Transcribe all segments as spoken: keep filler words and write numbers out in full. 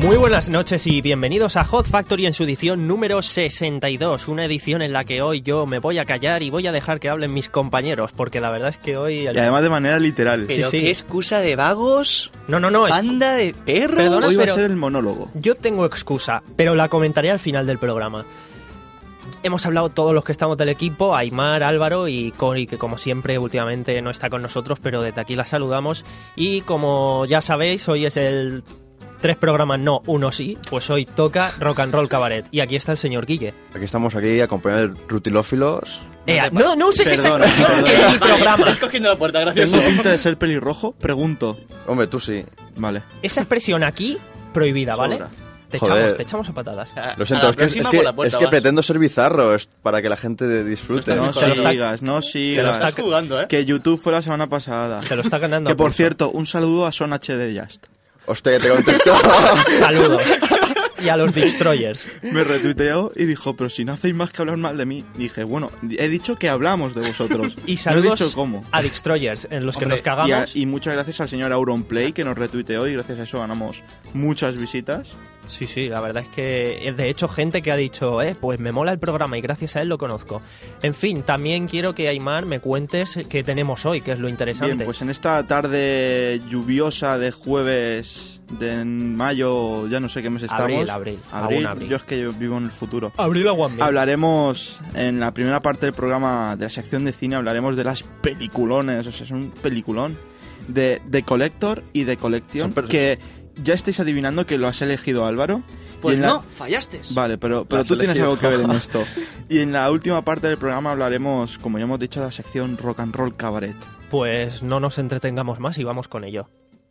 Muy buenas noches y bienvenidos a Hot Factory en su edición número sesenta y dos, una edición en la que hoy yo me voy a callar y voy a dejar que hablen mis compañeros, porque la verdad es que hoy... El... Y además de manera literal. Pero sí, sí. qué excusa de vagos. No, no, no. Banda es... de perros. Perdona, hoy va pero a ser el monólogo. Yo tengo excusa, pero la comentaré al final del programa. Hemos hablado todos los que estamos del equipo, Aymar, Álvaro y Cori, que como siempre últimamente no está con nosotros, pero desde aquí la saludamos. Y como ya sabéis, hoy es el... Tres programas no, uno sí, pues hoy toca Rock and Roll Cabaret. Y aquí está el señor Guille. Aquí estamos aquí acompañados de rutilófilos. Eh, no, no uses Perdona, esa expresión perdona. en mi programa. Estás cogiendo la puerta, gracias. ¿Tengo pinta de ser pelirrojo? Pregunto. Hombre, tú sí. Vale. Esa expresión aquí, prohibida, ¿vale? Sobra. Te Joder. echamos, te echamos a patadas. A- Lo siento, a la es que, es próxima que, por la puerta es que vas. pretendo ser bizarro es para que la gente disfrute. No Te lo está- sigas, no sigas. está- Estás jugando, ¿eh? Que YouTube fue la semana pasada. Te lo está ganando. Que a por pulso. cierto, un saludo a Son H D Just. Hostia, que te contesto. Saludos. Y a los Destroyers. Me retuiteó y dijo, pero si no hacéis más que hablar mal de mí. Dije, bueno, he dicho que hablamos de vosotros. Y No he saludos dicho cómo. a Destroyers, en los que Hombre, nos Y, a- cagamos. y muchas gracias al señor Auronplay que nos retuiteó y gracias a eso ganamos muchas visitas. Sí, sí, la verdad es que de hecho gente que ha dicho, eh, pues me mola el programa y gracias a él lo conozco. En fin, también quiero que Aymar me cuentes qué tenemos hoy, que es lo interesante. Bien, pues en esta tarde lluviosa de jueves de mayo, ya no sé qué mes estamos. Abril, abril, aún abril. Yo es que yo vivo en el futuro. Abril aguante. Hablaremos en la primera parte del programa de la sección de cine, hablaremos de las peliculones, o sea, es un peliculón de The Collector y The Collection, Son per- que ya estáis adivinando que lo has elegido, Álvaro. Pues Y en la- no, fallaste. Vale, pero, pero has tú tienes elegido. algo que ver en esto. Y en la última parte del programa hablaremos, como ya hemos dicho, de la sección Rock and Roll Cabaret. Pues no nos entretengamos más y vamos con ello.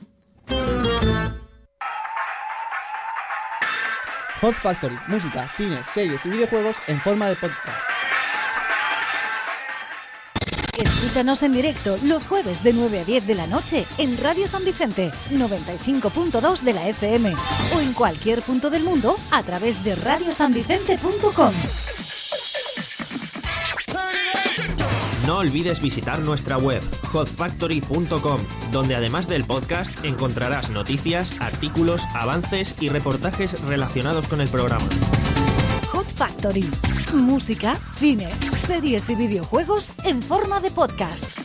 Hot Factory, música, cine, series y videojuegos en forma de podcast. Escúchanos en directo los jueves de nueve a diez de la noche en Radio San Vicente, noventa y cinco punto dos de la F M o en cualquier punto del mundo a través de radio san vicente punto com. No olvides visitar nuestra web, hot factory punto com, donde además del podcast encontrarás noticias, artículos, avances y reportajes relacionados con el programa. Hot Factory, música, cine, series y videojuegos en forma de podcast.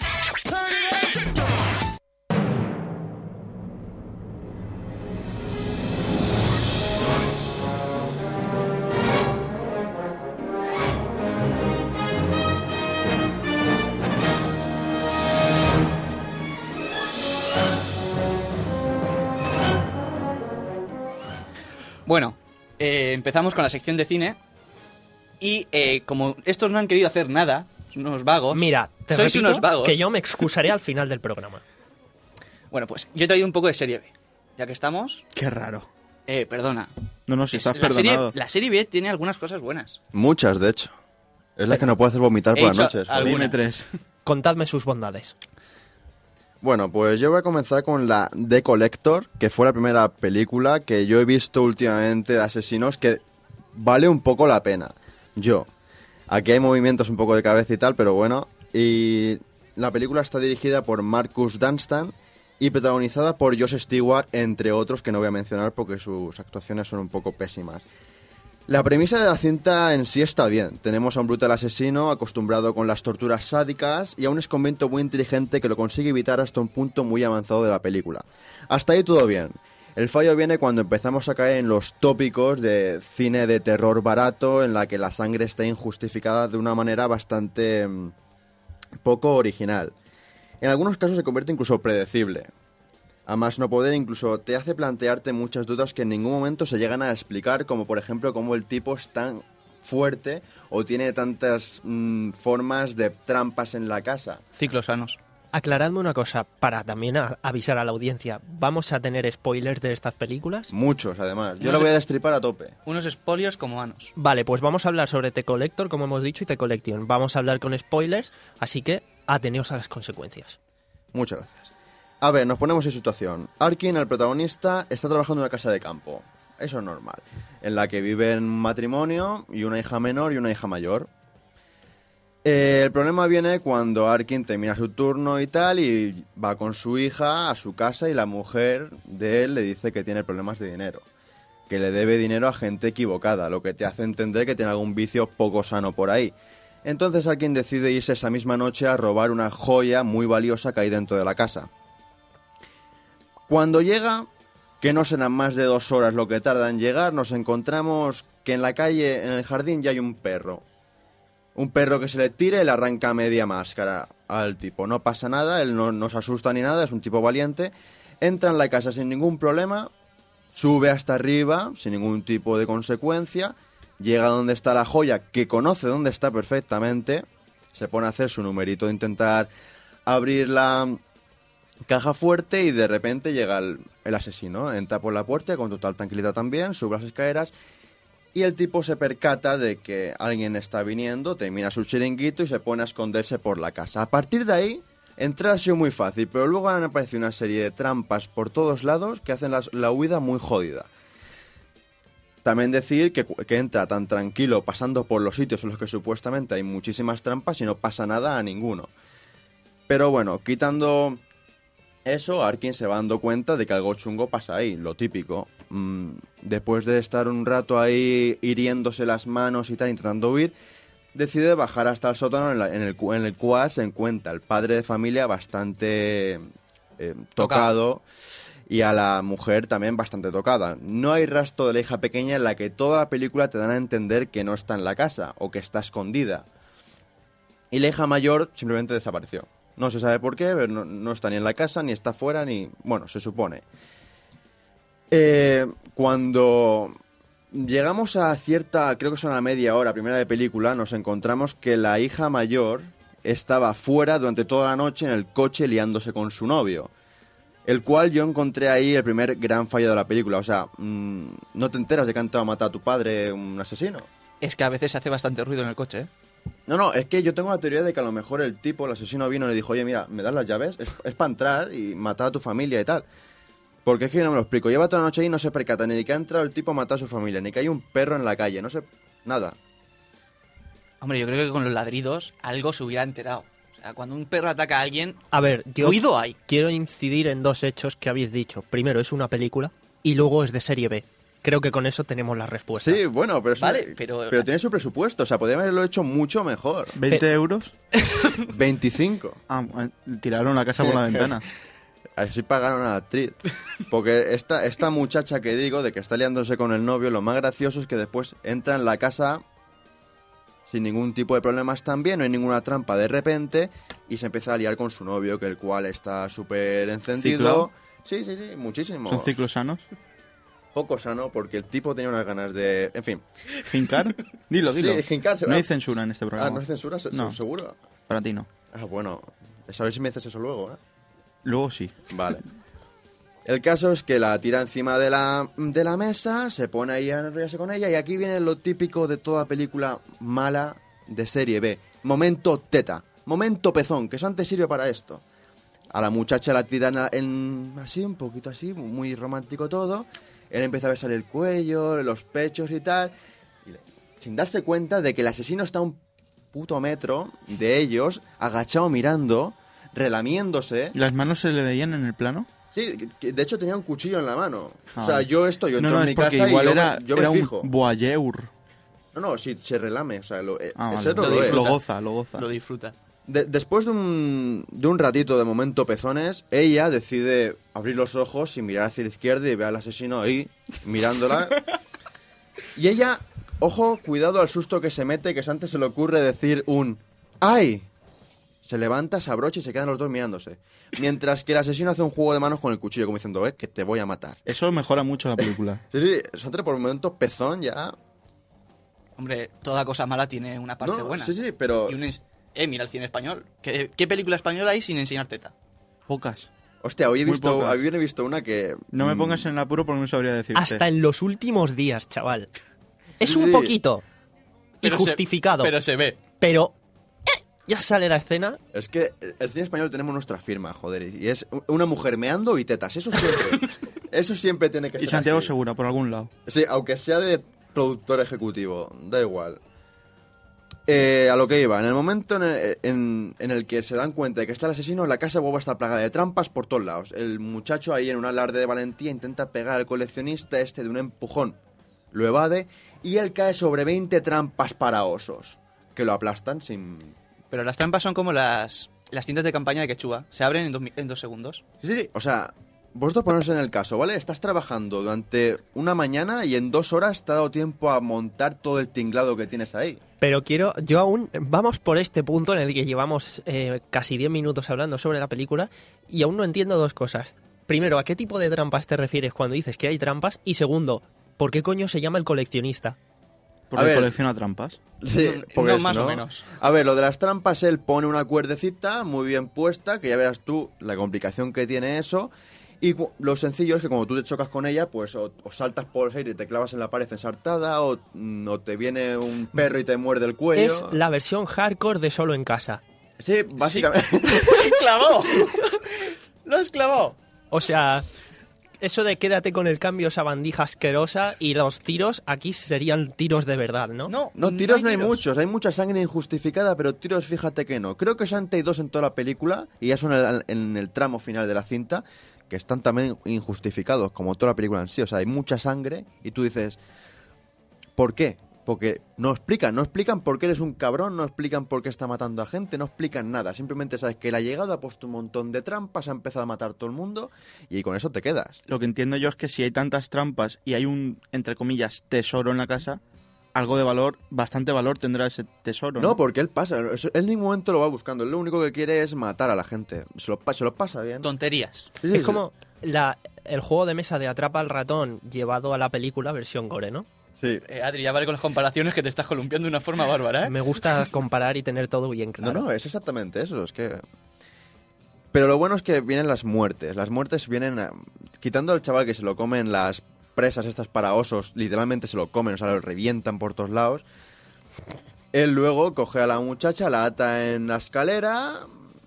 Bueno, eh, empezamos con la sección de cine. Y eh, como estos no han querido hacer nada, son unos vagos. Mira, te sois repito unos vagos. que yo me excusaré al final del programa. Bueno, pues yo he traído un poco de serie B. Ya que estamos. Qué raro. Eh, perdona. No, no, si Es- estás la, serie, perdonado. la serie B tiene algunas cosas buenas. Muchas, de hecho. Es la que no puede hacer vomitar He por las dicho noches. algo. Dime algunas. tres. Contadme sus bondades. Bueno, pues yo voy a comenzar con la The Collector, que fue la primera película que yo he visto últimamente de asesinos que vale un poco la pena. Yo. Aquí hay movimientos un poco de cabeza y tal, pero bueno. Y la película está dirigida por Marcus Dunstan y protagonizada por Josh Stewart, entre otros que no voy a mencionar porque sus actuaciones son un poco pésimas. La premisa de la cinta en sí está bien. Tenemos a un brutal asesino acostumbrado con las torturas sádicas y a un exconvento muy inteligente que lo consigue evitar hasta un punto muy avanzado de la película. Hasta ahí todo bien. El fallo viene cuando empezamos a caer en los tópicos de cine de terror barato en la que la sangre está injustificada de una manera bastante mm, poco original. En algunos casos se convierte incluso predecible. A más no poder, incluso te hace plantearte muchas dudas que en ningún momento se llegan a explicar, como por ejemplo cómo el tipo es tan fuerte o tiene tantas mm, formas de trampas en la casa. Ciclos sanos. Aclaradme una cosa, para también a- avisar a la audiencia, ¿vamos a tener spoilers de estas películas? Muchos, además. Yo No lo sé- voy a destripar a tope. Unos espolios como anos. Vale, pues vamos a hablar sobre The Collector, como hemos dicho, y The Collection. Vamos a hablar con spoilers, así que ateneos a las consecuencias. Muchas gracias. A ver, nos ponemos en situación. Arkin, el protagonista, está trabajando en una casa de campo. Eso es normal. En la que viven un matrimonio y una hija menor y una hija mayor. Eh, el problema viene cuando Arkin termina su turno y tal y va con su hija a su casa y la mujer de él le dice que tiene problemas de dinero. que le debe dinero a gente equivocada, lo que te hace entender que tiene algún vicio poco sano por ahí. Entonces alguien decide irse esa misma noche a robar una joya muy valiosa que hay dentro de la casa. Cuando llega, que no serán más de dos horas lo que tarda en llegar, nos encontramos que en la calle, en el jardín, ya hay un perro. Un perro que se le tira y le arranca media máscara al tipo. No pasa nada, él no, no se asusta ni nada, es un tipo valiente. Entra en la casa sin ningún problema, sube hasta arriba sin ningún tipo de consecuencia, llega donde está la joya, que conoce dónde está perfectamente, se pone a hacer su numerito de intentar abrir la caja fuerte y de repente llega el, el asesino. Entra por la puerta con total tranquilidad también, sube las escaleras y el tipo se percata de que alguien está viniendo, termina su chiringuito y se pone a esconderse por la casa. A partir de ahí, entrar ha sido muy fácil, pero luego han aparecido una serie de trampas por todos lados que hacen las, la huida muy jodida. También decir que, que entra tan tranquilo pasando por los sitios en los que supuestamente hay muchísimas trampas y no pasa nada a ninguno. Pero bueno, quitando eso, Arkin se va dando cuenta de que algo chungo pasa ahí, lo típico. Mm, después de estar un rato ahí hiriéndose las manos y tal, intentando huir, decide bajar hasta el sótano en, la, en, el, en el cual se encuentra el padre de familia bastante eh, tocado y a la mujer también bastante tocada. No hay rastro de la hija pequeña, en la que toda la película te dan a entender que no está en la casa o que está escondida. Y la hija mayor simplemente desapareció. No se sabe por qué, pero no, no está ni en la casa, ni está fuera, ni... Bueno, se supone. Eh, cuando llegamos a cierta, creo que son a la media hora, primera de película, nos encontramos que la hija mayor estaba fuera durante toda la noche en el coche liándose con su novio. El cual yo encontré ahí el primer gran fallo de la película. O sea, mmm, no te enteras de que han entrado a matar a tu padre un asesino. Es que a veces se hace bastante ruido en el coche, ¿eh? No, no, es que yo tengo la teoría de que a lo mejor el tipo, el asesino vino y le dijo, oye, mira, ¿me das las llaves? Es, es para entrar y matar a tu familia y tal. Porque es que yo no me lo explico. Lleva toda la noche ahí y no se percata ni de que ha entrado el tipo a matar a su familia, ni que hay un perro en la calle, no sé, nada. Hombre, yo creo que con los ladridos algo se hubiera enterado. O sea, cuando un perro ataca a alguien, A ver, yo ruido hay. quiero incidir en dos hechos que habéis dicho. Primero, es una película y luego es de serie B. Creo que con eso tenemos las respuestas. Sí, bueno, pero, eso- Vale, pero- pero tiene su presupuesto. O sea, podría haberlo hecho mucho mejor. ¿veinte euros? veinticinco. Ah, eh, tiraron la casa por la ventana. Así pagaron a la actriz. Porque esta, esta muchacha que digo, de que está liándose con el novio, lo más gracioso es que después entra en la casa sin ningún tipo de problemas también, no hay ninguna trampa de repente, y se empieza a liar con su novio, que el cual está súper encendido. Sí, sí, sí, muchísimo. ¿Son ciclos sanos? Poco sano, porque el tipo tenía unas ganas de... En fin. ¿Jincar? Dilo, dilo. Sí, jincar se No va. hay censura en este programa. Ah, ¿no hay censura? ¿Se- No. ¿Seguro? Para ti no. Ah, bueno. A ver si me dices eso luego, ¿eh? Luego sí. Vale. El caso es que la tira encima de la, de la mesa, se pone ahí a enrollarse con ella, y aquí viene lo típico de toda película mala de serie B. Momento teta, momento pezón, que eso antes sirve para esto. A la muchacha la tiran a- en, así, un poquito así, muy romántico todo. Él empieza a besar el cuello, los pechos y tal, y le- sin darse cuenta de que el asesino está a un puto metro de ellos, agachado mirando, relamiéndose. ¿Las manos se le veían en el plano? Sí, que- que de hecho tenía un cuchillo en la mano. Ah, o sea, vale. yo esto, yo no, entro no, en es mi porque casa y igual yo, era, me, yo era me fijo. un voyeur. No, no, sí, se relame, o sea, lo, eh, Ah, ese vale. no Lo lo es. disfruta. Lo goza, lo goza. Lo disfruta. De- después de un, de un ratito de momento pezones, ella decide abrir los ojos y mirar hacia la izquierda y ve al asesino ahí, mirándola. Y ella, ojo, cuidado al susto que se mete, que antes se le ocurre decir un ¡ay! Se levanta, se abrocha y se quedan los dos mirándose. Mientras que el asesino hace un juego de manos con el cuchillo, como diciendo, eh, que te voy a matar. Eso mejora mucho la película. Sí, sí, Sandra por momentos pezón ya... Hombre, toda cosa mala tiene una parte No, buena. sí, sí, pero... Y un ens- Eh, mira el cine español. ¿Qué, qué película española hay sin enseñar teta? Pocas. Hostia, hoy he Muy visto, pocas. había visto una que... No me mm, pongas en el apuro porque no sabría decirte. Hasta en los últimos días, chaval. Es Sí. un poquito Pero se- injustificado, pero se ve. pero eh, ya sale la escena. Es que el cine español tenemos nuestra firma, joder, y es una mujer meando y tetas, eso siempre. Eso siempre tiene que Y ser Santiago así. Segura, por algún lado. Sí, aunque sea de productor ejecutivo, da igual. Eh, a lo que iba, en el momento en el, en, en el que se dan cuenta de que está el asesino, la casa vuelve a estar plagada de trampas por todos lados. El muchacho ahí en un alarde de valentía intenta pegar al coleccionista este de un empujón. Lo evade y él cae sobre veinte trampas para osos, que lo aplastan sin... Pero las trampas son como las, las tiendas de campaña de quechua. Se abren en dos, en dos segundos. Sí, sí, o sea, vosotros poneros en el caso, ¿vale? Estás trabajando durante una mañana y en dos horas te ha dado tiempo a montar todo el tinglado que tienes ahí. Pero quiero, yo aún, vamos por este punto en el que llevamos eh, casi diez minutos hablando sobre la película y aún no entiendo dos cosas. Primero, ¿a qué tipo de trampas te refieres cuando dices que hay trampas? Y segundo, ¿por qué coño se llama el coleccionista? Porque A ver. colecciona trampas. Sí, No, por no, eso, más o ¿no? menos. A ver, lo de las trampas, él pone una cuerdecita muy bien puesta, que ya verás tú la complicación que tiene eso. Y cu- lo sencillo es que cuando tú te chocas con ella, pues o, o saltas por el aire y te clavas en la pared ensartada, o, mm, o te viene un perro y te muerde el cuello. Es la versión hardcore de Solo en Casa. Sí, básicamente. ¡Clavó! ¡Lo has clavado! O sea, eso de quédate con el cambio, esa bandija asquerosa y los tiros, aquí serían tiros de verdad, ¿no? No, No, tiros no hay, tiros. muchos, hay mucha sangre injustificada, pero tiros fíjate que no. Creo que solamente hay dos en toda la película, y ya son en el, en el tramo final de la cinta, que están también injustificados, como toda la película en sí. O sea, hay mucha sangre y tú dices, ¿por qué? Porque no explican, no explican por qué eres un cabrón, no explican por qué está matando a gente, no explican nada. Simplemente sabes que él ha llegado, ha puesto un montón de trampas, ha empezado a matar a todo el mundo y con eso te quedas. Lo que entiendo yo es que si hay tantas trampas y hay un, entre comillas, tesoro en la casa, algo de valor, bastante valor tendrá ese tesoro, ¿no? No, porque él pasa, eso- él en ningún momento lo va buscando, él lo único que quiere es matar a la gente. Se lo, pa- se lo pasa bien. Tonterías. Sí, sí, Es sí. como la, el juego de mesa de Atrapa al ratón llevado a la película versión gore, ¿no? Sí. Eh, Adri, ya vale con las comparaciones que te estás columpiando de una forma bárbara, ¿eh? Me gusta comparar y tener todo bien claro. No, no, es exactamente eso, es que... Pero lo bueno es que vienen las muertes. Las muertes vienen... eh, quitando al chaval que se lo comen las presas estas para osos, literalmente se lo comen, o sea, lo revientan por todos lados. Él luego coge a la muchacha, la ata en la escalera...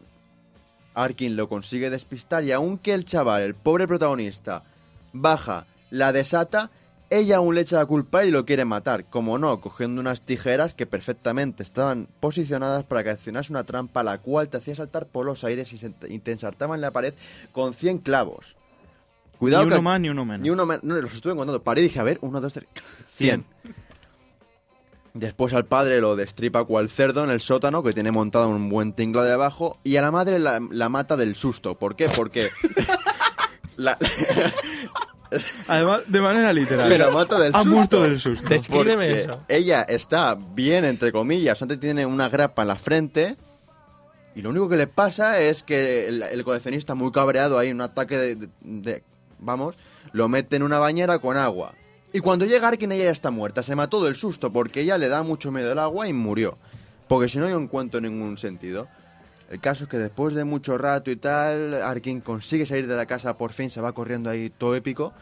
Arkin lo consigue despistar y aunque el chaval, el pobre protagonista, baja, la desata... Ella aún le echa la culpa y lo quiere matar, como no, cogiendo unas tijeras que perfectamente estaban posicionadas para que accionase una trampa la cual te hacía saltar por los aires y, se, y te ensartaba en la pared con cien clavos. Cuidado Ni uno que- más ni uno menos. Ni uno menos. No, los estuve contando. Paré y dije, a ver, uno, dos, tres... cien. Después al padre lo destripa cual cerdo en el sótano, que tiene montado un buen tinglado de abajo, y a la madre la, la mata del susto. ¿Por qué? Porque... la, Además, de manera literal. Pero mata del Ha susto. muerto del susto. Descríbeme Porque eso. ella está bien, entre comillas, antes tiene una grapa en la frente y lo único que le pasa es que el, el coleccionista muy cabreado ahí, un ataque de, de- de- vamos, lo mete en una bañera con agua. Y cuando llega Arkin ella ya está muerta, se mató del susto porque ella le da mucho miedo el agua y murió. Porque si no yo no encuentro ningún sentido. El caso es que después de mucho rato y tal, Arkin consigue salir de la casa, por fin se va corriendo ahí todo épico.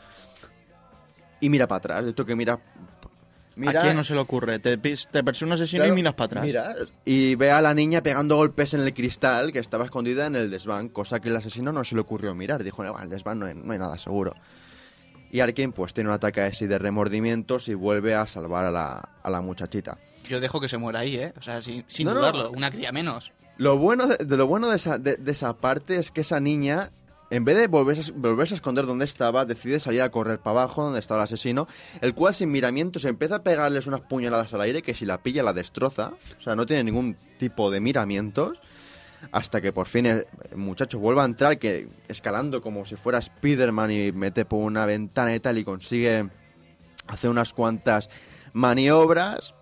Y mira para atrás, esto que mira... ¿A quién no se le ocurre? Te, pis- te persigue un asesino Claro, y miras para atrás. Mira, y ve a la niña pegando golpes en el cristal que estaba escondida en el desván, cosa que el asesino no se le ocurrió mirar. Dijo, no, el desván no hay, no hay nada seguro. Y Arkin pues tiene un ataque así de remordimientos y vuelve a salvar a la, a la muchachita. Yo dejo que se muera ahí, ¿eh? O sea, sin, sin No, no. dudarlo. Una cría menos. Lo bueno de, de lo bueno de esa, de, de esa parte es que esa niña, en vez de volverse, a- volverse a esconder donde estaba, decide salir a correr para abajo donde estaba el asesino, el cual sin miramientos empieza a pegarles unas puñaladas al aire que si la pilla la destroza, o sea, no tiene ningún tipo de miramientos, hasta que por fin el, el muchacho vuelve a entrar, que escalando como si fuera Spiderman y mete por una ventana y tal y consigue hacer unas cuantas maniobras.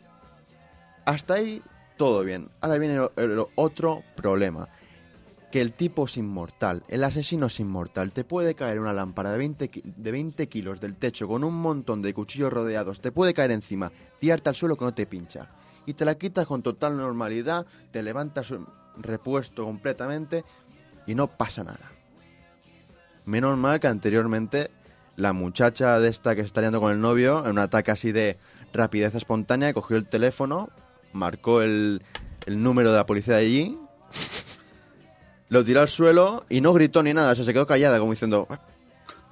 Hasta ahí todo bien. Ahora viene el, el otro problema. Que el tipo es inmortal, el asesino es inmortal. Te puede caer una lámpara de veinte, ki- de veinte kilos del techo con un montón de cuchillos rodeados. Te puede caer encima, tirarte al suelo que no te pincha. Y te la quitas con total normalidad, te levantas repuesto completamente y no pasa nada. Menos mal que anteriormente la muchacha de esta que se está liando con el novio, en un ataque así de rapidez espontánea, cogió el teléfono, marcó el, el número de la policía de allí, lo tiró al suelo y no gritó ni nada, o sea, se quedó callada como diciendo...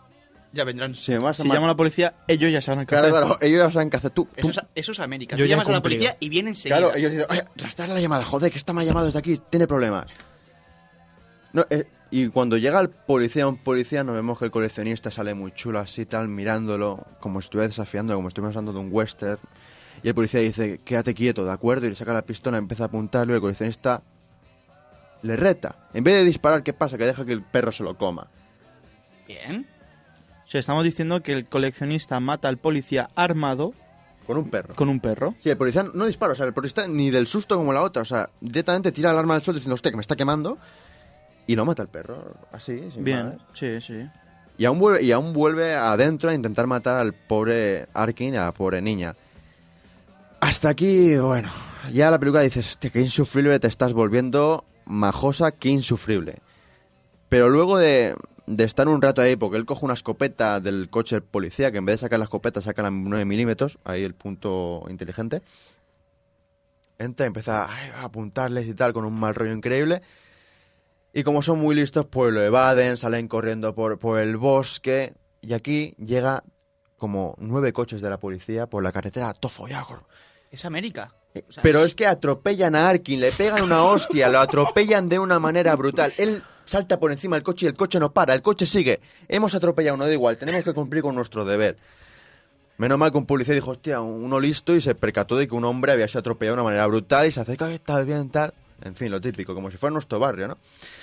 Ya vendrán. Si me vas a Si ma- llamo a la policía, ellos ya saben qué Claro, hacer. claro, ellos ya saben qué hacer. Tú, tú- Eso es, eso es América. Yo Tú ya he llamas a la cumplido. policía y vienen enseguida. Claro, ellos dicen, oye, rastrear la llamada, joder, que esta me ha llamado desde aquí, tiene problemas. No, eh, y cuando llega el policía, un policía, nos vemos que el coleccionista sale muy chulo así, tal, mirándolo, como si estuviera desafiando, como si estuviera usando de un western. Y el policía dice, quédate quieto, ¿de acuerdo? Y le saca la pistola, empieza a apuntarlo y el coleccionista le reta. En vez de disparar, ¿qué pasa? Que deja que el perro se lo coma. Bien. O sea, estamos diciendo que el coleccionista mata al policía armado Con un perro. con un perro. Sí, el policía no dispara, o sea, el policía ni del susto como la otra, o sea, directamente tira el arma al suelo diciendo, hostia, que me está quemando, y lo mata el perro, así, sin Bien, más. sí, sí. Y aún, vuelve, y aún vuelve adentro a intentar matar al pobre Arkin, a la pobre niña. Hasta aquí, bueno, ya la película dices, hostia, qué insufrible te estás volviendo, majosa, qué insufrible. Pero luego de, de estar un rato ahí, porque él coge una escopeta del coche del policía, que en vez de sacar la escopeta saca la nueve milímetros, ahí el punto inteligente, entra y empieza ay, a apuntarles y tal, con un mal rollo increíble. Y como son muy listos, pues lo evaden, salen corriendo por, por el bosque. Y aquí llega como nueve coches de la policía por la carretera, todo follado. Es América. O sea, Pero es que atropellan a Arkin, le pegan una hostia, lo atropellan de una manera brutal. Él salta por encima del coche y el coche no para, el coche sigue. Hemos atropellado, no da igual, tenemos que cumplir con nuestro deber. Menos mal que un policía dijo, hostia, uno listo, y se percató de que un hombre había sido atropellado de una manera brutal y se acerca, "Ay, está bien, tal". En fin, lo típico, como si fuera nuestro barrio, ¿no?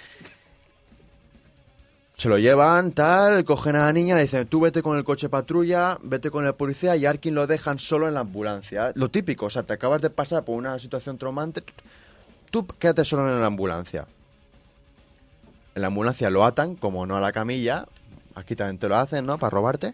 Se lo llevan, tal, cogen a la niña, le dicen, tú vete con el coche patrulla, vete con el policía, y a Arkin lo dejan solo en la ambulancia. Lo típico, o sea, te acabas de pasar por una situación traumante, tú, tú quédate solo en la ambulancia. En la ambulancia lo atan, como no a la camilla, aquí también te lo hacen, ¿no?, para robarte.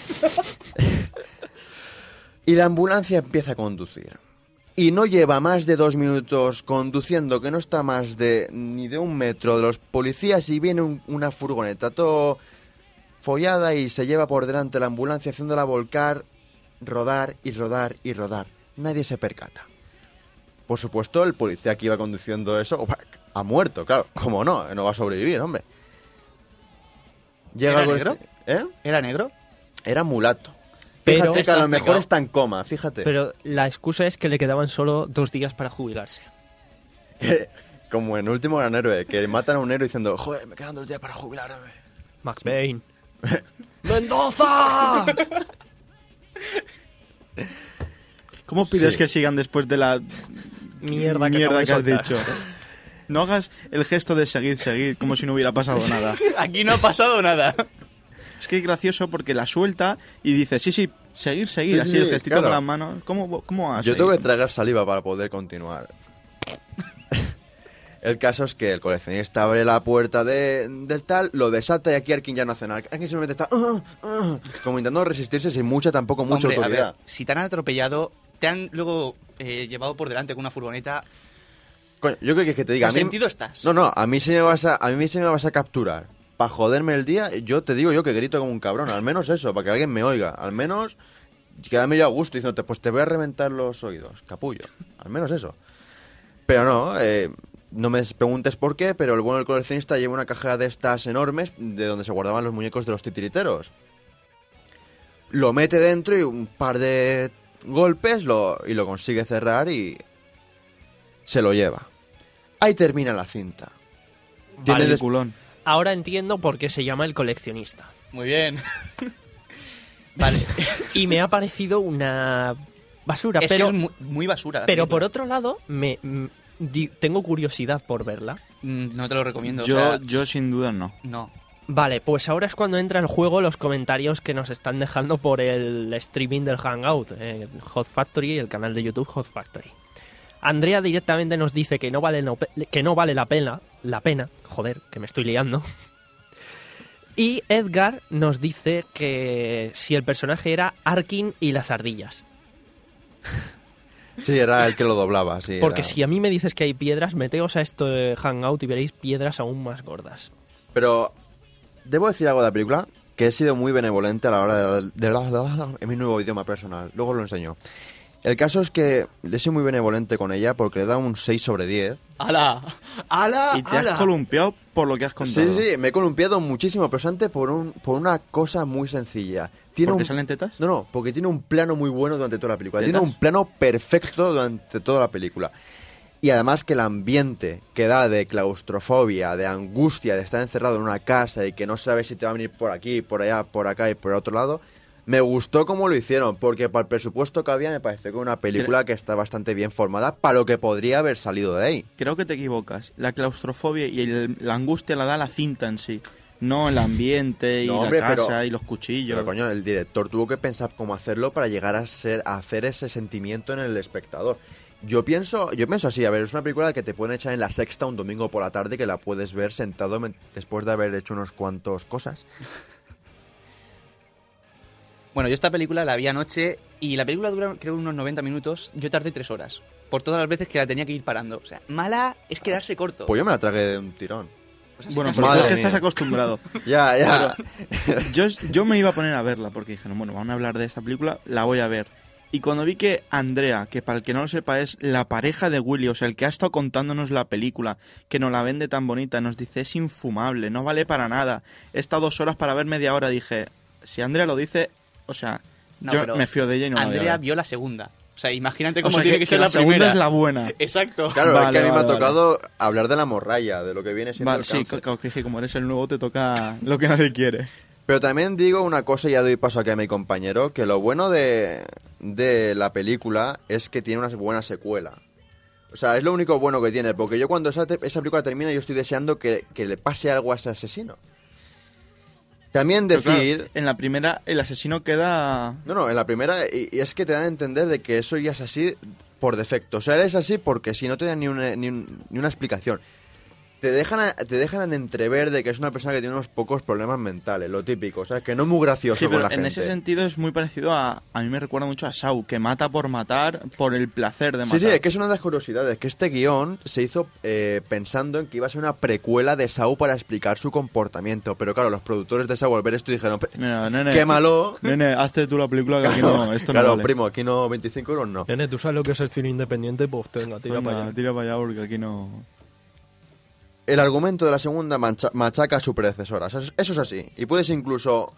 Y la ambulancia empieza a conducir. Y no lleva más de dos minutos conduciendo, que no está más de ni de un metro de los policías, y viene un- una furgoneta todo follada y se lleva por delante la ambulancia, haciéndola volcar, rodar y rodar y rodar. Nadie se percata. Por supuesto, el policía que iba conduciendo eso ha muerto, claro. ¿Cómo no? No va a sobrevivir, hombre. Llega ¿Era algo negro? de- ¿Eh? ¿Era negro? Era mulato. Pero- Fíjate que a lo Está mejor explicado. está en coma, fíjate. Pero la excusa es que le quedaban solo dos días para jubilarse. Como en Último Gran Héroe, que matan a un héroe diciendo, joder, me quedan dos días para jubilarme. Max Payne. ¡Mendoza! ¿Cómo pides Sí. que sigan después de la Mierda que, mierda acabo de que has soltar. dicho? No hagas el gesto de seguir, seguir, como si no hubiera pasado nada. Aquí no ha pasado nada. Es que es gracioso porque la suelta y dice, sí, sí, seguir, seguir, Sí, así sí, el sí, gestito claro. con las manos. ¿Cómo, cómo vas Yo a tengo que ir? tragar saliva para poder continuar. El caso es que el coleccionista abre la puerta de, del tal, lo desata y aquí Arkin ya no hace nada. Arkin simplemente está "Ah, ah", como intentando resistirse sin mucha, tampoco mucha Hombre, a autoridad. ver, si te han atropellado, te han luego eh, llevado por delante con una furgoneta, Coño, yo creo que, es que te diga, a mí, sentido estás. no, no, a mí si me vas a, a mí si me vas a capturar para joderme el día, yo te digo yo que grito como un cabrón, al menos eso, para que alguien me oiga, al menos quédame yo a gusto diciéndote, pues te voy a reventar los oídos, capullo, al menos eso. Pero no, eh, no me preguntes por qué, pero el bueno del coleccionista lleva una caja de estas enormes de donde se guardaban los muñecos de los titiriteros. Lo mete dentro y un par de golpes lo, y lo consigue cerrar y se lo lleva. Ahí termina la cinta. Tiene des- Peliculón. Ahora entiendo por qué se llama El Coleccionista. Muy bien. Vale. Y me ha parecido una basura, es pero, que es muy, muy basura. la pero por película. otro lado, me mm, di- tengo curiosidad por verla. Mm, No te lo recomiendo. Yo, o sea, yo sin duda no. no. Vale, pues ahora es cuando entra en juego los comentarios que nos están dejando por el streaming del Hangout, eh, Hot Factory, el canal de YouTube Hot Factory. Andrea directamente nos dice que no vale, no pe- que no vale la pena, la pena, joder, que me estoy liando. Y Edgar nos dice que si el personaje era Arkin y las ardillas. Sí, era el que lo doblaba, sí. Porque era- si a mí me dices que hay piedras, meteos a este Hangout y veréis piedras aún más gordas. Pero debo decir algo de la película, que he sido muy benevolente a la hora de... de, de- de- en mi nuevo idioma personal. Luego lo enseño. El caso es que le soy muy benevolente con ella porque le da un seis sobre diez. ¡Hala! ¡Hala! Y te hala! has columpiado por lo que has contado. Sí, sí, me he columpiado muchísimo, pero solamente por, un, por una cosa muy sencilla. Tiene ¿Por qué un, salen tetas? No, no, porque tiene un plano muy bueno durante toda la película. ¿Tetas? Tiene un plano perfecto durante toda la película. Y además que el ambiente que da de claustrofobia, de angustia, de estar encerrado en una casa y que no sabes si te va a venir por aquí, por allá, por acá y por otro lado, me gustó cómo lo hicieron, porque para el presupuesto que había me pareció que era una película que está bastante bien formada para lo que podría haber salido de ahí. Creo que te equivocas. La claustrofobia y el- la angustia la da la cinta en sí. No el ambiente y No, hombre, la casa pero- y los cuchillos. Pero coño, el director tuvo que pensar cómo hacerlo para llegar a ser a hacer ese sentimiento en el espectador. Yo pienso, yo pienso así, a ver, es una película que te pueden echar en la sexta un domingo por la tarde que la puedes ver sentado men- después de haber hecho unos cuantos cosas. Bueno, yo esta película la vi anoche y la película dura creo unos noventa minutos. Yo tardé tres horas. Por todas las veces que la tenía que ir parando. O sea, mala es quedarse corto. Pues yo me la tragué de un tirón. O sea, Bueno, se pero te Madre es que mía. estás acostumbrado. Ya, ya. Yo, yo me iba a poner a verla porque dije, no, bueno, van a hablar de esta película, la voy a ver. Y cuando vi que Andrea, que para el que no lo sepa es la pareja de Willy, o sea, el que ha estado contándonos la película, que nos la vende tan bonita, nos dice es infumable, no vale para nada. He estado dos horas para ver media hora, dije, si Andrea lo dice, o sea, No, yo pero me fío de ella y no la voy a Andrea ver. vio la segunda. O sea, imagínate O cómo sea, tiene que, ser la, la, segunda primera. es la buena. Exacto. Claro, Vale, es que a mí me vale, ha tocado hablar de la morralla, de lo que viene siendo Vale, el sí, cáncer. co- que como eres el nuevo te toca lo que nadie quiere. Pero también digo una cosa y ya doy paso aquí a mi compañero, que lo bueno de, de la película es que tiene una buena secuela. O sea, es lo único bueno que tiene, porque yo cuando esa, te- esa película termina yo estoy deseando que, que le pase algo a ese asesino. También Pero claro, decir... en la primera el asesino queda... No, no, en la primera y, y es que te dan a entender de que eso ya es así por defecto. O sea, eres así porque si no te dan ni una, ni, un- ni una explicación. Te dejan, a- te dejan entrever de que es una persona que tiene unos pocos problemas mentales, lo típico, o sea, que no es muy gracioso Sí, con pero la en gente. ese sentido es muy parecido a... A mí me recuerda mucho a Saw, que mata por matar, por el placer de matar. Sí, sí, es que es una de las curiosidades, que este guión se hizo eh, pensando en que iba a ser una precuela de Saw para explicar su comportamiento, pero claro, los productores de Saw al ver esto dijeron, "Pe- Mira, nene, quémalo". Nene, hazte tú la película que aquí no, esto claro, no vale. primo, aquí no veinticinco euros no. Nene, ¿tú sabes lo que es el cine independiente? Pues tenga, tira Venga, para allá. tira para allá porque aquí no... El argumento de la segunda mancha- machaca a su predecesora, eso es- eso es así, y puede ser incluso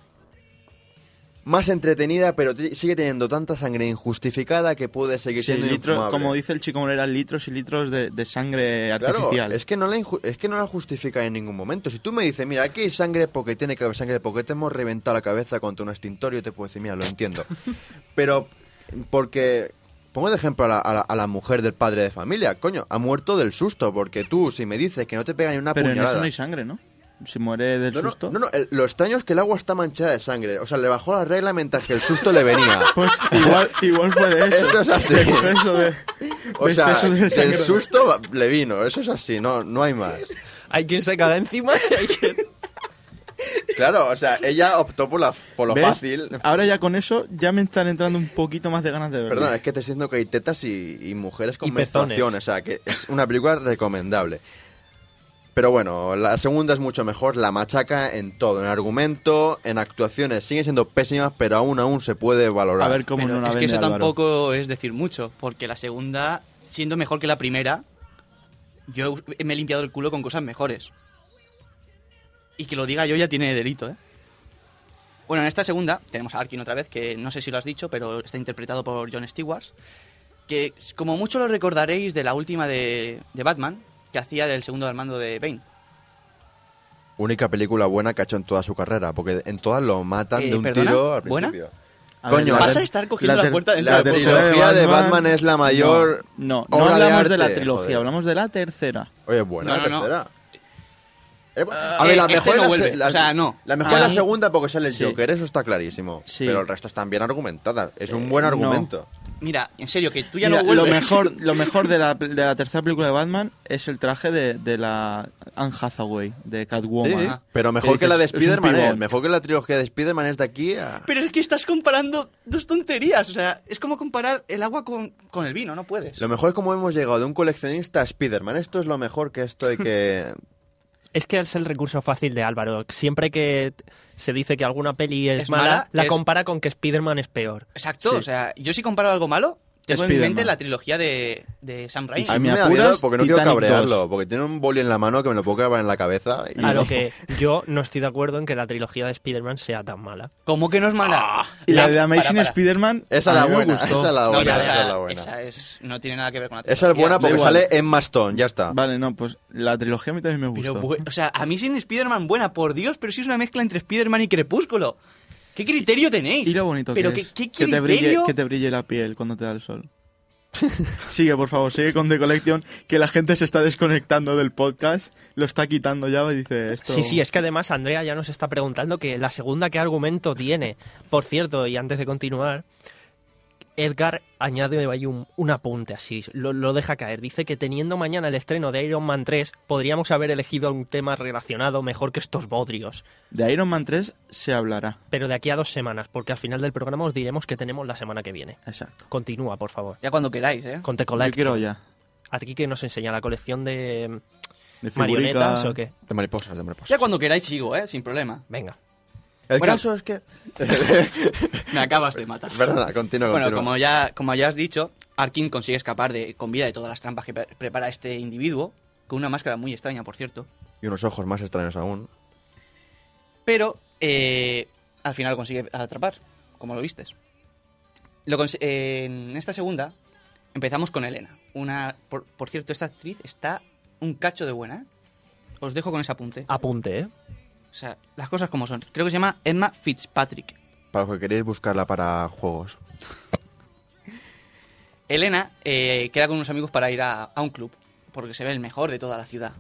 más entretenida, pero ti- sigue teniendo tanta sangre injustificada que puede seguir Sí, siendo litros, infumable. como dice el chico Morera, litros y litros de, de sangre Claro, artificial. es que, no la inju- es que no la justifica en ningún momento. Si tú me dices, mira, aquí hay sangre porque tiene que haber sangre, porque te hemos reventado la cabeza contra un extintor, yo te puedo decir, mira, lo entiendo. Pero, porque, pongo de ejemplo a la, a la- a la mujer del padre de familia, coño, ha muerto del susto, porque tú, si me dices que no te pega ni una Pero en puñalada... eso no hay sangre, ¿no? Si muere del no, no, susto... no, no, el- lo extraño es que el agua está manchada de sangre. O sea, le bajó la regla mientras que el susto le venía. Pues igual, igual fue de eso. Eso es así. De exceso de, O de sea, exceso de del sangre. susto le vino. Eso es así, no, no hay más. Hay quien se caga encima y hay quien... Claro, o sea, ella optó por, la, por lo ¿Ves? fácil. Ahora ya con eso ya me están entrando un poquito más de ganas de verlo. Perdón, es que te estoy diciendo que hay tetas y, y mujeres con Y pezones. menstruación. O sea, que es una película recomendable. Pero bueno, la segunda es mucho mejor. La machaca en todo. En argumento, en actuaciones. Siguen siendo pésimas, pero aún aún se puede valorar. A ver cómo Pero no la es que vende eso Álvaro. tampoco es decir mucho, porque la segunda, siendo mejor que la primera, yo me he limpiado el culo con cosas mejores. Y que lo diga yo ya tiene delito, ¿eh? Bueno, en esta segunda tenemos a Arkin otra vez, que no sé si lo has dicho, pero está interpretado por Jon Stewart, que como mucho lo recordaréis de la última de, de Batman, que hacía del segundo al mando de Bane. Única película buena que ha hecho en toda su carrera. Porque en todas lo matan Eh, de un ¿perdona? tiro al ¿Buena? principio. A Coño, ver, Vas ter- a estar cogiendo la ter- puerta dentro la de poco. trilogía de Batman es la mayor No, no, obra de hablamos de, la arte, trilogía, joder. hablamos de la tercera. Oye, buena No, la no, no. tercera. Eh, Ah, a ver, la eh, este mejor no es la vuelve, se- la- o sea, no. La mejor es Ah, la segunda porque sale el sí. Joker, eso está clarísimo. Sí. Pero el resto están bien argumentadas. Es un Eh, buen no. argumento. Mira, en serio, que tú ya Mira, no vuelves. lo mejor, lo mejor de, la, de la tercera película de Batman es el traje de, de la Anne Hathaway, de Sí, Catwoman. pero mejor Que que la de dices, es un Spider-Man es. pibón. Mejor que la trilogía de Spider-Man es de aquí a... Pero es que estás comparando dos tonterías. O sea, es como comparar el agua con, con el vino, no puedes. Lo mejor es como hemos llegado de un coleccionista a Spider-Man. Esto es lo mejor que esto hay que... Es que es el recurso fácil de Álvaro. Siempre que t- se dice que alguna peli es, Es mala, mala, la es- compara con que Spider-Man es peor. Exacto, Sí. o sea, yo si comparo algo malo, Tengo en Spiderman. mente la trilogía de, de Sam Raimi. Si A mí me me da miedo apuras, porque no quiero Titanic cabrearlo, dos. porque tiene un boli en la mano que me lo puedo clavar en la cabeza. Y A lo no. que yo no estoy de acuerdo en que la trilogía de Spider-Man sea tan mala. ¿Cómo que no es mala? Y la No, de Amazing para, para. Spider-Man, Esa a es la mí me buena, gustó. esa es la No, buena, ya, esa esa, es la buena. esa es, no tiene nada que ver con la Esa es trilogía. buena porque Da igual. sale Emma Stone, ya está. Vale, no, pues la trilogía a mí también me gustó. Pero, bu- o sea, a mí sin Spider-Man buena, por Dios, pero si es una mezcla entre Spider-Man y Crepúsculo. ¿Qué criterio tenéis? Y lo bonito pero que qué, es. qué que, te brille, criterio. que te brille la piel cuando te da el sol. Sigue, por favor, sigue con The Collection, que la gente se está desconectando del podcast, lo está quitando ya y dice esto... Sí, sí, es que además Andrea ya nos está preguntando que la segunda qué argumento tiene. Por cierto, y antes de continuar, Edgar añade ahí un, un apunte así, lo, lo deja caer. Dice que teniendo mañana el estreno de Iron Man tres, podríamos haber elegido un tema relacionado mejor que estos bodrios. De Iron Man tres se hablará. Pero de aquí a dos semanas, porque al final del programa os diremos que tenemos la semana que viene. Exacto. Continúa, por favor. Ya cuando queráis, ¿eh? Con The Yo Collection. quiero ya. ¿A ti qué nos enseña? ¿La colección de De marionetas figurica. o qué? De mariposas, de mariposas. Ya cuando queráis sigo, ¿eh? Sin problema. Venga. El Bueno. caso es que... Me acabas de matar. Perdona, continúa, Bueno, continúa. como ya, como ya has dicho, Arkin consigue escapar de, con vida de todas las trampas que pre- prepara este individuo, con una máscara muy extraña, por cierto. Y unos ojos más extraños aún. Pero eh, al final lo consigue atrapar, como lo vistes. Lo cons- eh, en esta segunda empezamos con Elena. Una, por, por cierto, esta actriz está un cacho de buena, ¿eh? Os dejo con ese apunte. Apunte, ¿eh? O sea, las cosas como son. Creo que se llama Emma Fitzpatrick. Para los que queréis buscarla para juegos. Elena eh, queda con unos amigos para ir a, a un club, porque se ve el mejor de toda la ciudad.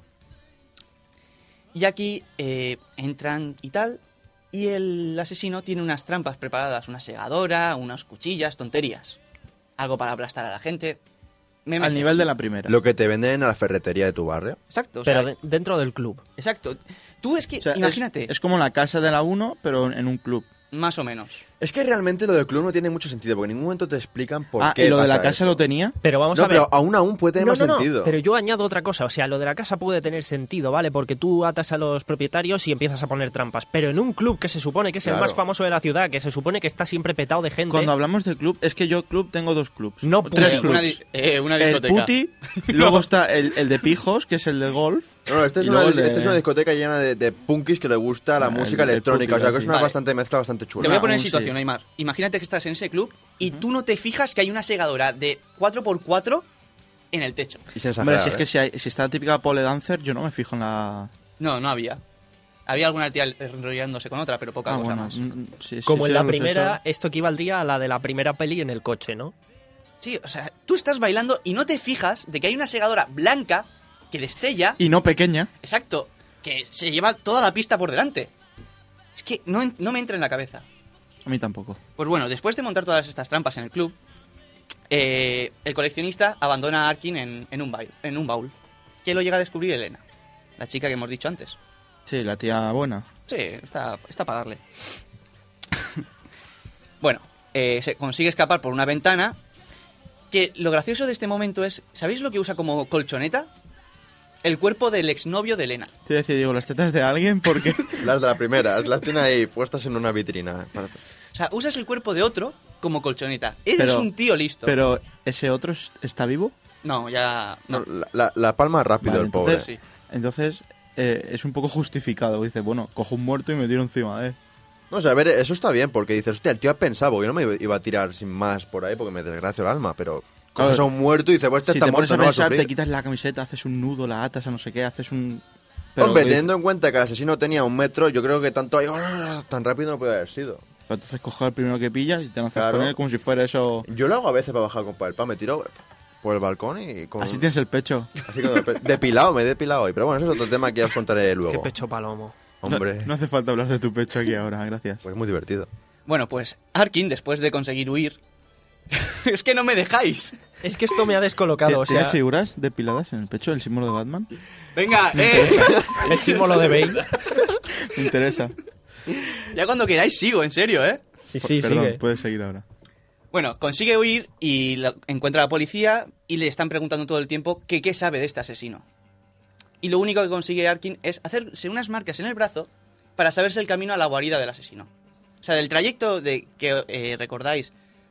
Y aquí eh, entran y tal, y el asesino tiene unas trampas preparadas, una segadora, unas cuchillas, tonterías. Algo para aplastar a la gente. Memes Al nivel así. de la primera. Lo que te venden a la ferretería de tu barrio. Exacto, o Pero sea, de- dentro del club. exacto. Tú es que, O sea, es- imagínate, Es, como la casa de la uno, pero en un club. más o menos. Es que realmente lo del club no tiene mucho sentido, porque en ningún momento te explican por Ah, qué y lo de la pasa casa eso. lo tenía. Pero vamos No, a ver. pero aún aún puede tener No, más no, no, sentido. pero yo añado otra cosa. O sea, lo de la casa puede tener sentido, ¿vale? Porque tú atas a los propietarios y empiezas a poner trampas. Pero en un club que se supone que es el Claro. más famoso de la ciudad, que se supone que está siempre petado de gente. Cuando hablamos de club, es que yo club tengo dos clubs. No, tres Eh, clubs. una, di- eh, una El discoteca. puti, luego está el, el de pijos, que es el de golf. No, no, este es, Y una, luego dis- el de- este es una discoteca llena de, de punkis que le gusta la Ah, música el- el electrónica. puti, O sea, que es una vale. bastante mezcla bastante chula. Te voy a poner en aún sí. situación, Aymar. Imagínate que estás en ese club y tú no te fijas que hay una segadora de cuatro por cuatro en el techo. Y sin Hombre, exagerar, si es ¿eh? que si, hay- si está la típica pole dancer, yo no me fijo en la... No, no había. Había alguna tía enrollándose con otra, pero poca Ah, cosa bueno, más. mm, sí, sí, Como sí, en la lo sé, primera, eso. esto equivaldría a la de la primera peli en el coche, ¿no? Sí, o sea, tú estás bailando y no te fijas de que hay una segadora blanca que destella. Y no pequeña. Exacto, que se lleva toda la pista por delante. Es que no, en- no me entra en la cabeza. A mí tampoco. Pues bueno, después de montar todas estas trampas en el club, eh, el coleccionista abandona a Arkin en, en, un baul, en un baúl. Que lo llega a descubrir Elena, la chica que hemos dicho antes. Sí, la tía buena. Sí, está, está para darle. Bueno, eh, se consigue escapar por una ventana. Que lo gracioso de este momento es, ¿sabéis lo que usa como colchoneta? El cuerpo del exnovio de Elena. Te decía, digo, las tetas de alguien porque... Las de la primera, las tiene ahí puestas en una vitrina. Parece. O sea, usas el cuerpo de otro como colchoneta. Eres Pero- un tío listo. Pero, ¿ese otro es- está vivo? No, ya... No. La, la- la palma rápido Vale, el pobre. entonces- Sí. Entonces, eh, es un poco justificado. Dice, bueno, cojo un muerto y me tiro encima, ¿eh? No, o sea, a ver, eso está bien, porque dices, hostia, el tío ha pensado, porque yo no me iba a tirar sin más por ahí porque me desgracio el alma, pero coges Claro. a un muerto y dices, pues este Si está te pones muerto, a no va a pensar, te sufrir. quitas la camiseta, haces un nudo, la atas a no sé qué, haces un... Pero, Hombre, dice- teniendo en cuenta que el asesino tenía un metro, yo creo que tanto ahí, tan rápido no puede haber sido. pero entonces coges al primero que pillas y te lanzas Claro. con él como si fuera eso... Yo lo hago a veces para bajar con el pan, me tiro por el balcón y con... Así tienes el pecho. así con el pe- depilado, me he depilado hoy, pero bueno, eso es otro tema que ya os contaré luego. Qué pecho palomo. Hombre, No, no hace falta hablar de tu pecho aquí ahora, gracias. pues es muy divertido. Bueno, pues Arkin, después de conseguir huir... es que no me dejáis. Es que esto me ha descolocado, o ¿Tienes sea, figuras depiladas en el pecho, el símbolo de Batman? Venga, eh. el símbolo de Bane. Me interesa. Ya cuando queráis sigo, en serio, ¿eh? Sí, sí, Perdón, sigue. puedes seguir ahora. Bueno, consigue huir y lo- encuentra a la policía y le están preguntando todo el tiempo que qué sabe de este asesino. Y lo único que consigue Arkin es hacerse unas marcas en el brazo para saberse el camino a la guarida del asesino. O sea, del trayecto de que eh, recordáis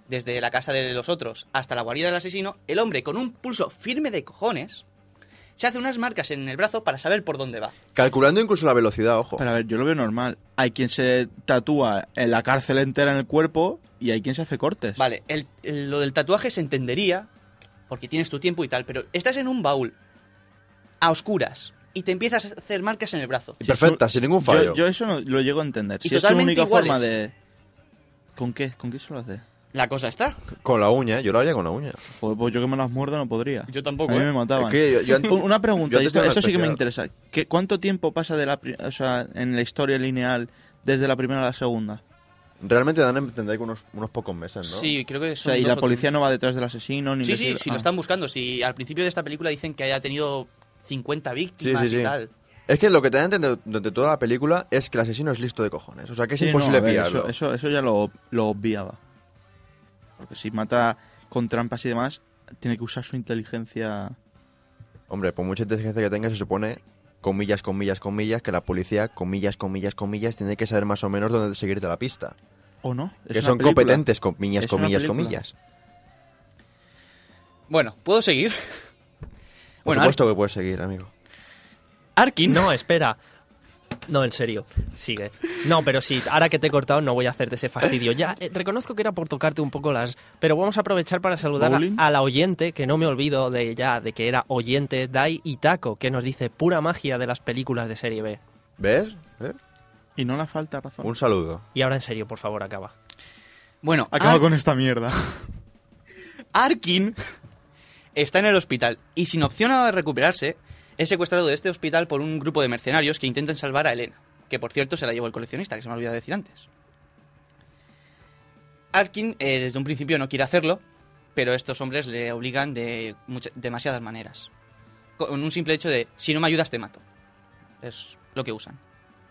desde la casa de los otros hasta la guarida del asesino, el hombre con un pulso firme de cojones se hace unas marcas en el brazo para saber por dónde va. Calculando incluso la velocidad, ojo. Pero a ver, yo lo veo normal. Hay quien se tatúa en la cárcel entera en el cuerpo y hay quien se hace cortes. Vale, el, el- lo del tatuaje se entendería porque tienes tu tiempo y tal, pero estás en un baúl a oscuras y te empiezas a hacer marcas en el brazo. Y perfecta, sin ningún fallo. Yo, yo eso no, lo llego a entender. Y Si es tu totalmente única iguales. forma de... ¿Con qué? ¿Con qué se lo hace? La cosa está. Con la uña, ¿eh? Yo lo haría con la uña. Pues, pues yo que me las muerdo no podría. Yo A tampoco, mí ¿eh? me mataban. Es que yo- yo antes- Una pregunta, yo y antes esto, tenía una esto sí que me especial. interesa. ¿Qué, ¿Cuánto tiempo pasa de la, pri- o sea, en la historia lineal desde la primera a la segunda? Realmente dan a entender que unos, unos pocos meses, ¿no? Sí, creo que O son sea, y dos la o policía tres. no va detrás del asesino ni Sí, le sí, sigue- sí, ah. lo están buscando. Si al principio de esta película dicen que haya tenido cincuenta víctimas Sí, sí, sí. y tal. Es que lo que te da a entender durante toda la película es que el asesino es listo de cojones. O sea, que es Sí, no, imposible a ver, pillarlo. Eso, eso, eso ya lo, lo obviaba. Porque si mata con trampas y demás, tiene que usar su inteligencia. Hombre, por mucha inteligencia que tenga, se supone, comillas, comillas, comillas, que la policía, comillas, comillas, comillas, tiene que saber más o menos dónde seguirte la pista. ¿O no? Es Que una son película. competentes, comillas, Es una comillas, película. comillas. Bueno, ¿puedo seguir? Por Bueno, supuesto que puedes seguir, amigo. Arkin. No, espera. No, en serio. Sigue. No, pero sí, ahora que te he cortado no voy a hacerte ese fastidio. Ya, eh, reconozco que era por tocarte un poco las... Pero vamos a aprovechar para saludar a, ¿Bowling? a la oyente, que no me olvido de ya, de que era oyente, Dai Itako, que nos dice pura magia de las películas de serie B. ¿Ves? ¿Ves? Y no le falta razón. Un saludo. Y ahora en serio, por favor, acaba. Bueno, Acaba Ar- con esta mierda. Arkin está en el hospital y sin opción a recuperarse es secuestrado de este hospital por un grupo de mercenarios que intentan salvar a Elena, que por cierto se la llevó el coleccionista, que se me ha olvidado decir antes. Arkin eh, desde un principio no quiere hacerlo, pero estos hombres le obligan de mucha- demasiadas maneras. Con un simple hecho de, si no me ayudas te mato. Es lo que usan.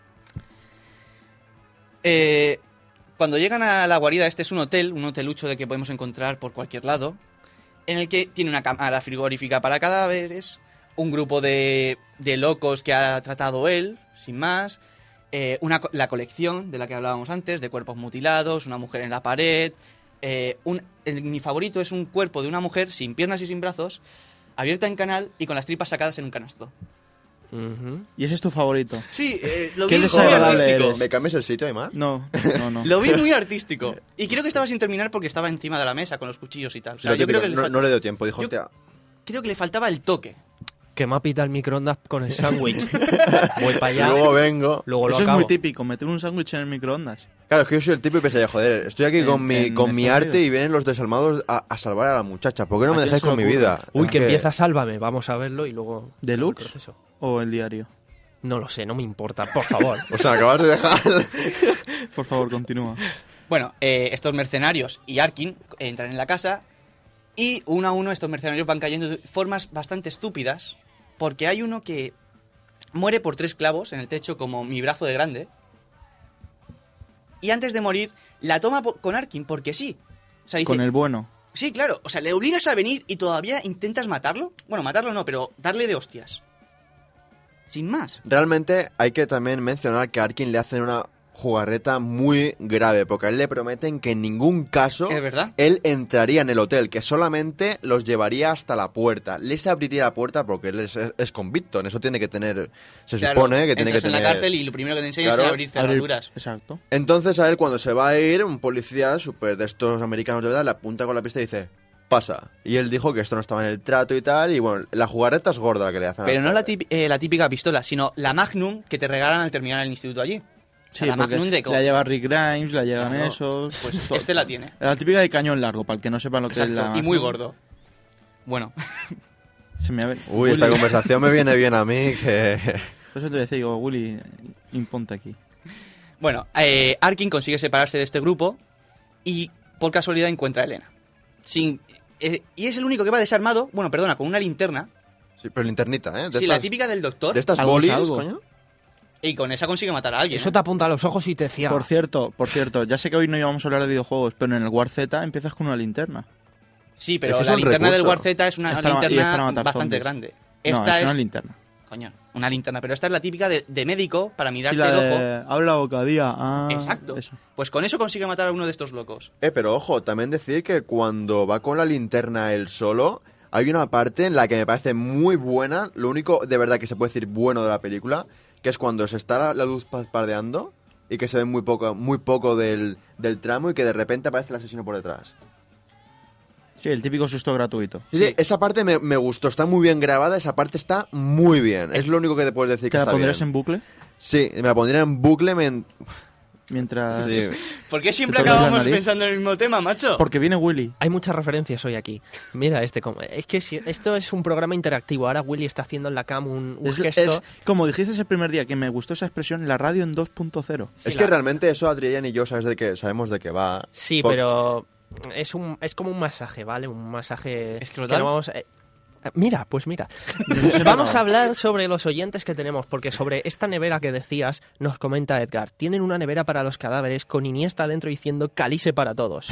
Eh, cuando llegan a la guarida, este es un hotel, un hotelucho de que podemos encontrar por cualquier lado, en el que tiene una cámara frigorífica para cadáveres, un grupo de, de locos que ha tratado él, sin más, eh, una, co- la colección de la que hablábamos antes, de cuerpos mutilados, una mujer en la pared, eh, un, el- mi favorito es un cuerpo de una mujer sin piernas y sin brazos, abierta en canal y con las tripas sacadas en un canasto. Ujú. Y ese es tu favorito. Sí, eh, lo Qué vi muy desagradable artístico. eres. ¿Me cambias el sitio, Aymar? No, no, no. Lo vi muy artístico. Y creo que estaba sin terminar porque estaba encima de la mesa con los cuchillos y tal. O sea, Lo yo creo típico, que, le no, fal- no le dio tiempo. Dijo, Yo- hostia, creo que le faltaba el toque. Que me ha pitado el microondas con el sándwich. Voy para allá. luego vengo. Luego lo Eso es acabo. muy típico, meter un sándwich en el microondas. Claro, es que yo soy el tipo y pensé, joder, estoy aquí En- con mi, en con mi Estados arte Unidos. y vienen los desalmados a, a salvar a la muchacha. ¿Por qué no ¿A me quién dejáis se le con mi ocurre? vida? Uy, Es que empieza Sálvame. Vamos a verlo y luego... el ¿Deluxe? proceso. ¿O el diario? No lo sé, no me importa, por favor. O sea, acabas de dejar... Por favor, continúa. Bueno, eh, estos mercenarios y Arkin entran en la casa y uno a uno estos mercenarios van cayendo de formas bastante estúpidas porque hay uno que muere por tres clavos en el techo como mi brazo de grande y antes de morir la toma po- con Arkin porque sí. O sea, dice, Con el bueno. sí, claro, o sea, le obligas a venir y todavía intentas matarlo. Bueno, matarlo no, pero darle de hostias. Sin más. Realmente hay que también mencionar que a Arkin le hacen una jugarreta muy grave, porque a él le prometen que en ningún caso ¿Es verdad? él entraría en el hotel, que solamente los llevaría hasta la puerta. Les abriría la puerta porque él es, es- es convicto, en eso tiene que tener... Se Claro, supone que tiene que entras en tener... la cárcel y lo primero que te enseñan Claro, es a abrir cerraduras. Exacto. Entonces a él cuando se va a ir, un policía súper de estos americanos de verdad le apunta con la pista y dice, pasa. Y él dijo que esto no estaba en el trato y tal, y bueno, la jugarreta es gorda que le hacen. Pero al no la, pobre. tip- eh, la típica pistola, sino la Magnum que te regalan al terminar el instituto allí. O sea, Sí, la porque Magnum de co- la lleva Rick Grimes, la llevan Claro, esos. Pues este la tiene. La típica de cañón largo, para el que no sepa lo que Exacto, es la... y muy gordo. Bueno, Se me ha... Uy, esta Willy- conversación me viene bien a mí, que... Por eso te decía, digo, Willy, imponte aquí. bueno eh, Arkin consigue separarse de este grupo y por casualidad encuentra a Elena. Sin, eh, y es el único que va desarmado, bueno, perdona, con una linterna. Sí, pero linternita, ¿eh? De Sí, la estas- típica del doctor. De estas Algo es bolis, algo. coño. Y con esa consigue matar a alguien. Eso ¿eh? te apunta a los ojos y te ciega. Por cierto, por cierto, ya sé que hoy no íbamos a hablar de videojuegos, pero en el War Z empiezas con una linterna. Sí, pero Es que es la un linterna del recurso. War Z es una Es para ma- y es linterna para matar bastante zombies. grande. No, Esta es una es linterna. coño, una linterna. Pero esta es la típica de, de médico para Sí, mirarte la el ojo. de... Habla bocadía. Ah, Exacto. eso. Pues con eso consigue matar a uno de estos locos. Eh, pero ojo, también decir que cuando va con la linterna él solo, hay una parte en la que me parece muy buena, lo único de verdad que se puede decir bueno de la película, que es cuando se está la, la luz parpadeando y que se ve muy poco, muy poco del, del tramo y que de repente aparece el asesino por detrás. Sí, el típico susto gratuito. Sí, sí, esa parte me, me gustó, está muy bien grabada, esa parte está muy bien. Es lo único que te puedes decir ¿Te que la está pondrías bien. en bucle? Sí, me la pondría en bucle. Me... Mientras... Sí. ¿Por qué siempre ¿Te tocas la acabamos nariz? pensando en el mismo tema, macho? Porque viene Willy. Hay muchas referencias hoy aquí. Mira este como... Es que si- esto es un programa interactivo. Ahora Willy está haciendo en la cam un, un Es, gesto... es como dijiste ese primer día, que me gustó esa expresión, la radio en dos punto cero. Sí, es la- que realmente eso Adrián y yo sabes de qué, sabemos de qué va. Sí, Por- pero es un es como un masaje, ¿vale? Un masaje... ¿Escrotal? que no vamos... eh, Mira, pues mira. Vamos a hablar sobre los oyentes que tenemos, porque sobre esta nevera que decías, nos comenta Edgar. Tienen una nevera para los cadáveres con Iniesta dentro diciendo Calice para todos.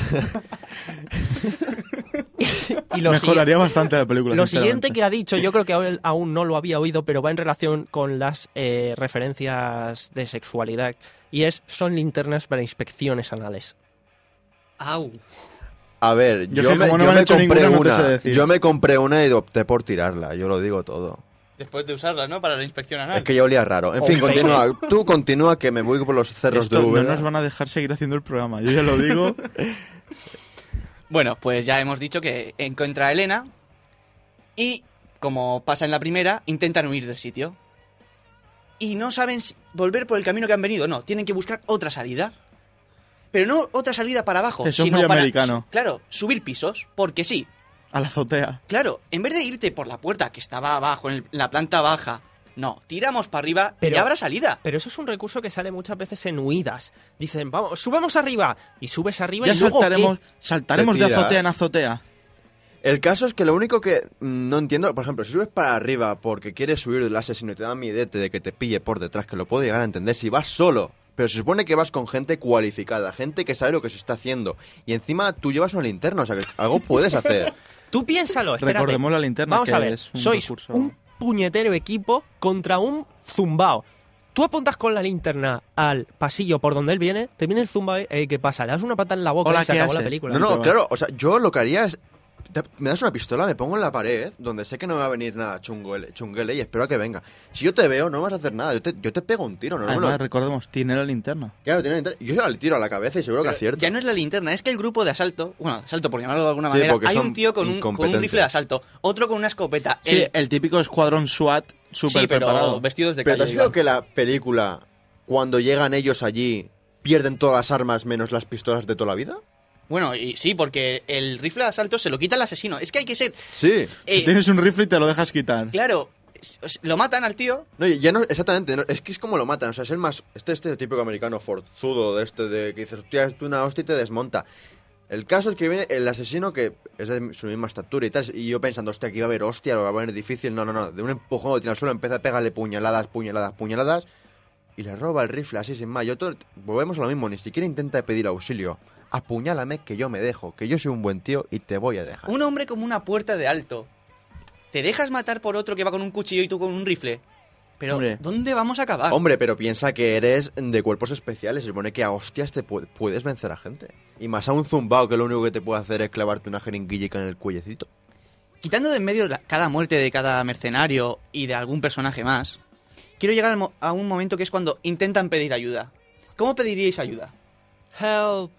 y lo Mejoraría bastante la película. Lo sinceramente. siguiente que ha dicho, yo creo que aún- aún no lo había oído, pero va en relación con las eh, referencias de sexualidad. Y es, son linternas para inspecciones anales. Au. A ver, Yo yo, es que me, como no yo me han me hecho compré ninguna, no te sé una. decir. Yo me compré una y opté por tirarla, yo lo digo todo. Después de usarla, ¿no? Para la inspección anal. Es que ya olía raro. En fin, Hombre. continúa. Tú continúa que me voy por los cerros Esto de no Úbeda. nos van a dejar seguir haciendo el programa, yo ya lo digo. Bueno, pues ya hemos dicho que encuentra a Elena y, como pasa en la primera, intentan huir del sitio. Y no saben si volver por el camino que han venido, no, tienen que buscar otra salida. Pero no otra salida para abajo, Eso es sino muy para, americano. su- claro, subir pisos, porque sí. A la azotea. Claro, en vez de irte por la puerta que estaba abajo, en el- la planta baja, no, tiramos para arriba y Pero- ya habrá salida. Pero eso es un recurso que sale muchas veces en huidas. Dicen, vamos, subamos arriba. Y subes arriba Ya y luego saltaremos, ¿qué? saltaremos Te de tiras. azotea en azotea. El caso es que lo único que mm, no entiendo, por ejemplo, si subes para arriba porque quieres huir del asesino y te da miedete de que te pille por detrás, que lo puedo llegar a entender si vas solo. Pero se supone que vas con gente cualificada, gente que sabe lo que se está haciendo. Y encima tú llevas una linterna, o sea que algo puedes hacer. Tú piénsalo, espérate. Recordemos la linterna, Vamos que a ver, es un sois recurso. un puñetero equipo contra un zumbao. Tú apuntas con la linterna al pasillo por donde él viene, te viene el zumbao, eh, ¿qué pasa? Le das una pata en la boca Hola, y se ¿qué acabó la hace? película. No, no, Pero- claro, o sea, yo lo que haría es... te- me das una pistola, me pongo en la pared, donde sé que no me va a venir nada chunguele, chunguele y espero a que venga. Si yo te veo, no vas a hacer nada, yo te, yo te pego un tiro, no, no me Además, lo... recordemos, tiene la linterna. Claro, tiene linterna. Yo se la tiro a la cabeza y seguro que Pero acierto. ya no es la linterna, es que el grupo de asalto, bueno, asalto por llamarlo de alguna Sí, manera, porque hay son un tío con un, con un incompetentes. rifle de asalto, otro con una escopeta. Sí, el- el típico escuadrón SWAT súper sí, pero preparado. vestidos de Pero ¿te calle. has fijado iban. que la película, cuando llegan ellos allí, pierden todas las armas menos las pistolas de toda la vida? Bueno, y sí, porque el rifle de asalto se lo quita el asesino. Es que hay que ser... Sí. eh, Tienes un rifle y te lo dejas quitar. Claro, es- lo matan al tío. No, ya no, exactamente, no, es que es como lo matan, o sea, es el más, este, este típico americano forzudo de este de que dices, hostia, es una hostia y te desmonta. El caso es que viene el asesino que es de su misma estatura y tal, y yo pensando, hostia, aquí va a haber hostia, lo va a poner difícil, no, no, no, de un empujón lo tira al suelo, empieza a pegarle puñaladas, puñaladas, puñaladas, y le roba el rifle así sin más. Yo todo, volvemos a lo mismo, ni siquiera intenta pedir auxilio. Apuñálame que yo me dejo, que yo soy un buen tío y te voy a dejar. Un hombre como una puerta de alto. ¿Te dejas matar por otro que va con un cuchillo y tú con un rifle? Pero, Hombre. ¿dónde vamos a acabar? Hombre, pero piensa que eres de cuerpos especiales. Se supone que a hostias te pu- puedes vencer a gente. Y más a un zumbao que lo único que te puede hacer es clavarte una jeringuillica en el cuellecito. Quitando de en medio la- cada muerte de cada mercenario y de algún personaje más, quiero llegar al mo- a un momento que es cuando intentan pedir ayuda. ¿Cómo pediríais ayuda? Help.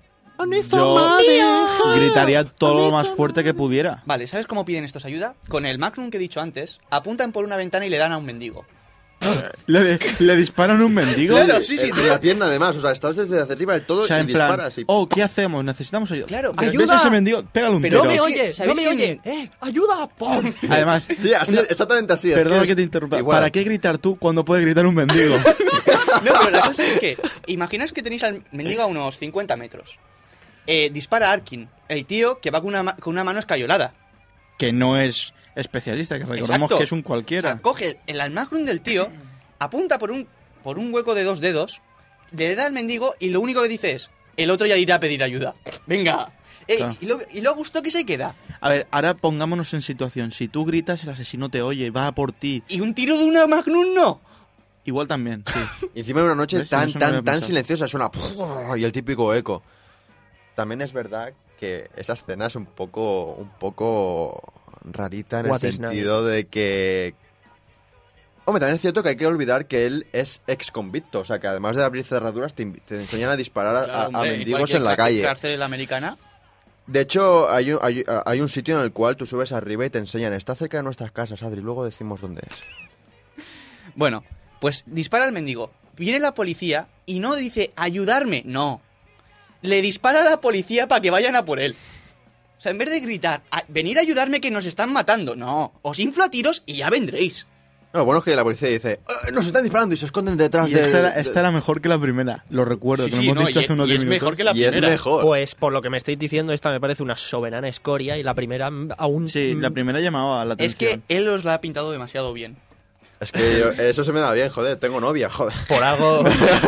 Yo gritaría todo lo más fuerte que pudiera. Vale, ¿sabes cómo piden estos ayuda? Con el Magnum que he dicho antes, apuntan por una ventana y le dan a un mendigo. ¿Le, le disparan un mendigo? Claro, sí, sí. En la pierna además, o sea, estás desde hacia arriba del todo O sea, y en plan, disparas. Y... oh, ¿qué hacemos? Necesitamos ayuda. Claro, pero ayuda. ¿ves ese mendigo? Pégale un Pero tiro. No me es que, oye, no ¿sabéis me quién- oye. ¡Eh! ¡Ayuda! ¡Pum! Además, Sí, así, exactamente así. es perdona es que te interrumpa. igual. ¿Para qué gritar tú cuando puede gritar un mendigo? No, pero la cosa es que, imaginaos que tenéis al mendigo a unos cincuenta metros. Eh, dispara Arkin, el tío que va con una, ma- con una mano escayolada. Que no es especialista, que recordemos Exacto. que es un cualquiera. O sea, coge el almagrum del tío, apunta por un, por un hueco de dos dedos, le da al mendigo y lo único que dice es, el otro ya irá a pedir ayuda. Venga. Eh, Claro. y, lo, y lo a gusto que se queda. A ver, ahora pongámonos en situación. Si tú gritas, el asesino te oye, va por ti. ¿Y un tiro de una Magnum no? Igual también, sí. Y encima de una noche ¿Ves? tan, Eso no lo había tan, tan pensado. silenciosa, suena y el típico eco. También es verdad que esa escena es un poco, un poco rarita en What el is sentido de que... Hombre, también es cierto que hay que olvidar que él es ex convicto, o sea que además de abrir cerraduras te, invi- te enseñan a disparar a- Claro, a, hombre, mendigos cualquier en la ca- calle. cárcel americana. De hecho, hay un, hay, hay un sitio en el cual tú subes arriba y te enseñan, está cerca de nuestras casas, Adri, luego decimos dónde es. Bueno, pues dispara al mendigo. Viene la policía y no dice ayudarme, no. Le dispara a la policía para que vayan a por él. O sea, en vez de gritar, "A- venir a ayudarme que nos están matando", no. Os inflo a tiros y ya vendréis. No, lo bueno es que la policía dice, "Eh, nos están disparando y se esconden detrás Y de... esta era, de-". esta era mejor que la primera, lo recuerdo, Sí, que sí, lo hemos no, dicho y- hace unos y diez es minutos. mejor que la Y es primera. mejor. Pues por lo que me estáis diciendo, esta me parece una soberana escoria y la primera mm, aún... Sí, la mm, primera llamaba la Es atención. que él os la ha pintado demasiado bien. Es que yo- eso se me da bien, joder, tengo novia, joder. Por algo...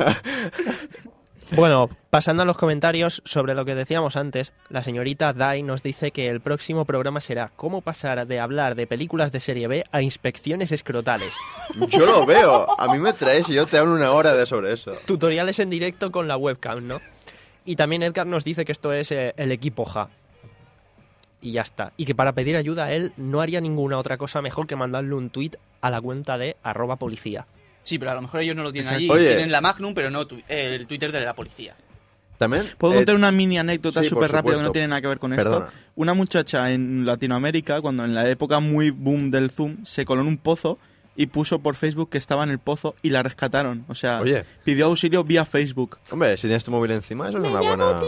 Bueno, pasando a los comentarios sobre lo que decíamos antes, la señorita Dai nos dice que el próximo programa será cómo pasar de hablar de películas de serie B a inspecciones escrotales. Yo lo veo, a mí me traes y yo te hablo una hora de sobre eso. Tutoriales en directo con la webcam, ¿no? Y también Edgar nos dice que esto es eh, el equipo Ja. Y ya está. Y que para pedir ayuda a él no haría ninguna otra cosa mejor que mandarle un tuit a la cuenta de arroba policía. Sí, pero a lo mejor ellos no lo tienen Exacto. allí. Oye. Tienen la Magnum, pero no tu- el Twitter de la policía. También... ¿Puedo eh, contar una mini anécdota sí, por súper rápida que supuesto. no tiene nada que ver con Perdona. esto? Una muchacha en Latinoamérica, cuando en la época muy boom del Zoom, se coló en un pozo y puso por Facebook que estaba en el pozo y la rescataron. O sea, Oye. pidió auxilio vía Facebook. Hombre, si tienes tu móvil encima, eso es una buena...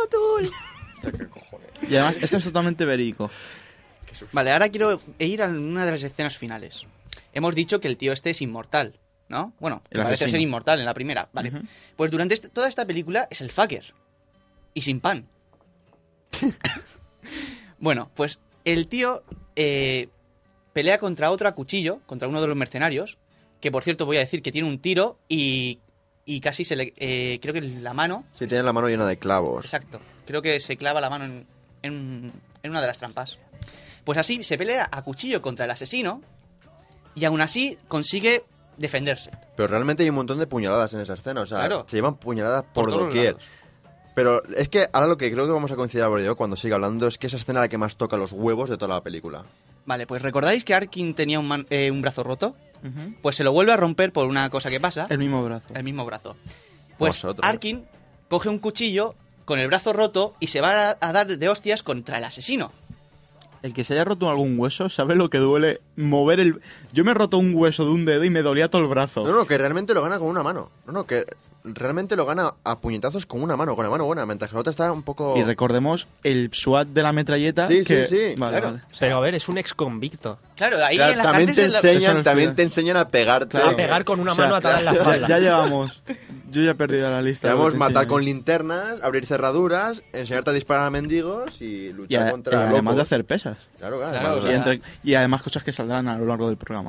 Y además, esto es totalmente verídico. Vale, ahora quiero ir a una de las escenas finales. Hemos dicho que el tío este es inmortal, ¿no? Bueno, que El parece asesino. ser inmortal en la primera. Vale. Ujú. Pues durante este- toda esta película es el fucker. Y sin pan. Bueno, pues el tío eh, pelea contra otro a cuchillo, contra uno de los mercenarios, que por cierto voy a decir que tiene un tiro y, y casi se le... eh, creo que la mano... Si tienes la mano llena de clavos. Exacto. Creo que se clava la mano en, en, en una de las trampas. Pues así se pelea a cuchillo contra el asesino y aún así consigue defenderse. Pero realmente hay un montón de puñaladas en esa escena, o sea, Claro. se llevan puñaladas por, Por todos doquier. lados. Pero es que ahora lo que creo que vamos a coincidir Álvaro y yo cuando siga hablando es que esa escena es la que más toca los huevos de toda la película. Vale, pues ¿recordáis que Arkin tenía un, man- eh, un brazo roto? Ujú. Pues se lo vuelve a romper por una cosa que pasa. El mismo brazo. El mismo brazo. Pues Vosotros. Arkin coge un cuchillo con el brazo roto y se va a, a dar de hostias contra el asesino. El que se haya roto algún hueso sabe lo que duele mover el... Yo me he roto un hueso de un dedo y me dolía todo el brazo. No, no, que realmente lo gana con una mano. No, no, que realmente lo gana a puñetazos con una mano, con la mano buena, mientras que la otra está un poco... Y recordemos el SWAT de la metralleta. Sí, que... sí, sí. Vale, Claro. vale. Pero a ver, es un ex convicto. Claro, ahí Claro, en la también cárcel te se la- Eso enseñan, nos también cuida. te enseñan a pegarte. Claro. A pegar con una O sea, mano atada en la Ya, espalda. ya llegamos. Yo ya he perdido la lista. Te vamos Te a matar enseño. con linternas, abrir cerraduras, enseñarte a disparar a mendigos y Y, luchar a- contra y además locos. de hacer pesas. Claro, claro. Claro, además, o Y, sea, entre- y además cosas que saldrán a lo largo del programa.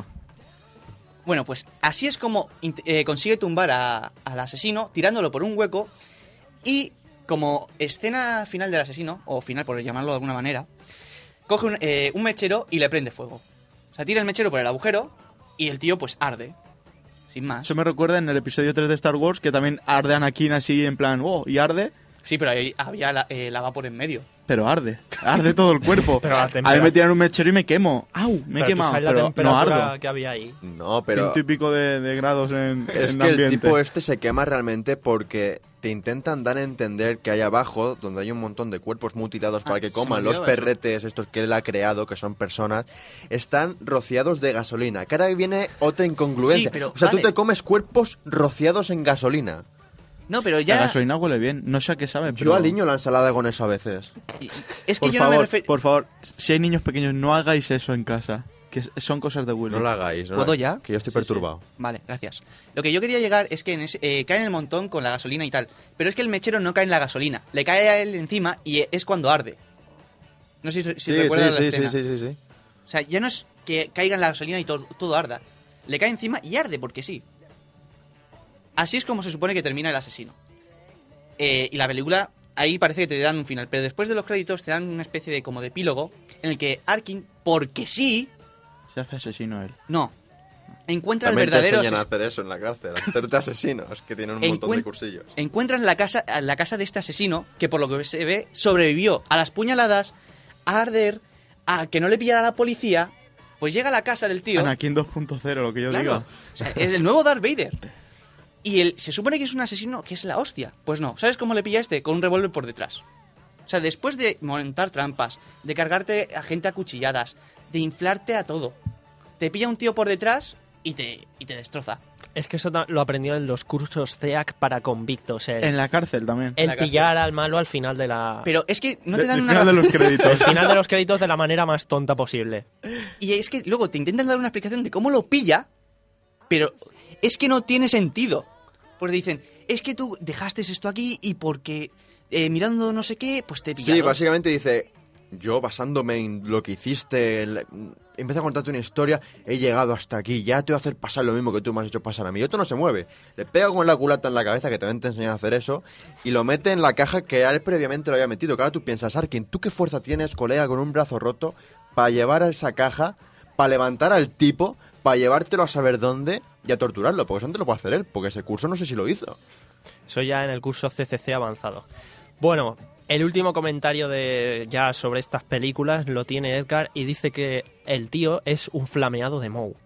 Bueno, pues así es como int- eh, consigue tumbar a- al asesino tirándolo por un hueco y como escena final del asesino, o final por llamarlo de alguna manera, coge un, eh, un mechero y le prende fuego. O sea, tira el mechero por el agujero y el tío pues arde. Sin más. Eso me recuerda en el episodio tres de Star Wars que también arde Anakin así en plan, oh, y arde, Sí, pero ahí había la, eh, lava por en medio. pero arde. Arde todo el cuerpo. Pero la a mí temperatura- me tiran un mechero y me quemo. ¡Au! Me he Pero tú quemado, sabes la pero no temperatura ardo. que había ahí. No, pero... Ciento y pico de, de grados en, Es en que el ambiente. tipo este se quema realmente porque te intentan dar a entender que hay abajo, donde hay un montón de cuerpos mutilados para Ah, que se coman me los olvidaba eso. perretes, estos que él ha creado, que son personas, están rociados de gasolina. Que ahora viene otra incongruencia. Sí, pero, o sea, vale. tú te comes cuerpos rociados en gasolina. No, pero La ya... gasolina huele bien. No sé a qué sabe, pero... Yo aliño la ensalada con eso a veces. Es que Por yo no favor, me refiero... por favor, si hay niños pequeños, no hagáis eso en casa. Que es- son cosas de Willy. No lo hagáis. ¿no? ¿Puedo ya? Que yo estoy perturbado. Vale, gracias. Lo que yo quería llegar es que en ese- eh, cae en el montón con la gasolina y tal. Pero es que el mechero no cae en la gasolina. Le cae a él encima y es cuando arde. No sé si, si Sí, recuerdas sí, la sí, sí, escena. sí, sí, sí. O sea, ya no es que caiga en la gasolina y todo, todo arda. Le cae encima y arde porque sí. Así es como se supone que termina el asesino. Eh, y la película, ahí parece que te dan un final. Pero después de los créditos te dan una especie de como de epílogo en el que Arkin, porque sí, Se hace asesino él. no, encuentra También el verdadero te enseñan a ases- hacer eso en la cárcel, a hacerte asesinos, que tienen un montón de Encuen- cursillos. Encuentran la casa, la casa de este asesino, que por lo que se ve, sobrevivió a las puñaladas, a arder, a que no le pillara a la policía. Pues llega a la casa del tío. Anakin dos punto cero, lo que yo Claro, digo. o sea, es el nuevo Darth Vader. Y él se supone que es un asesino que es la hostia. Pues no, ¿sabes cómo le pilla este? Con un revólver por detrás. O sea, después de montar trampas, de cargarte a gente a cuchilladas, de inflarte a todo, te pilla un tío por detrás y te, y te destroza. Es que eso ta- lo aprendió en los cursos C E A C para convictos. El, En la cárcel también. el la cárcel. pillar al malo al final de la... Pero es que no De- te dan del una final de razón. los créditos. el final de los créditos de la manera más tonta posible. Y es que luego te intentan dar una explicación de cómo lo pilla, pero es que no tiene sentido. Porque dicen, es que tú dejaste esto aquí y porque eh, mirando no sé qué, pues te pillaron. Sí, básicamente dice, yo basándome en lo que hiciste, en la- empieza a contarte una historia, he llegado hasta aquí, ya te voy a hacer pasar lo mismo que tú me has hecho pasar a mí. Y otro no se mueve. Le pega con la culata en la cabeza, que también te enseñan a hacer eso, y lo mete en la caja que a él previamente lo había metido. Que ahora tú piensas, Arkin, ¿tú qué fuerza tienes, colega, con un brazo roto, para llevar a esa caja, para levantar al tipo, para llevártelo a saber dónde y a torturarlo? Porque eso no te lo puede hacer él, porque ese curso no sé si lo hizo. Eso ya en el curso C C C avanzado. Bueno, el último comentario de ya sobre estas películas lo tiene Edgar y dice que el tío es un flameado de Moe.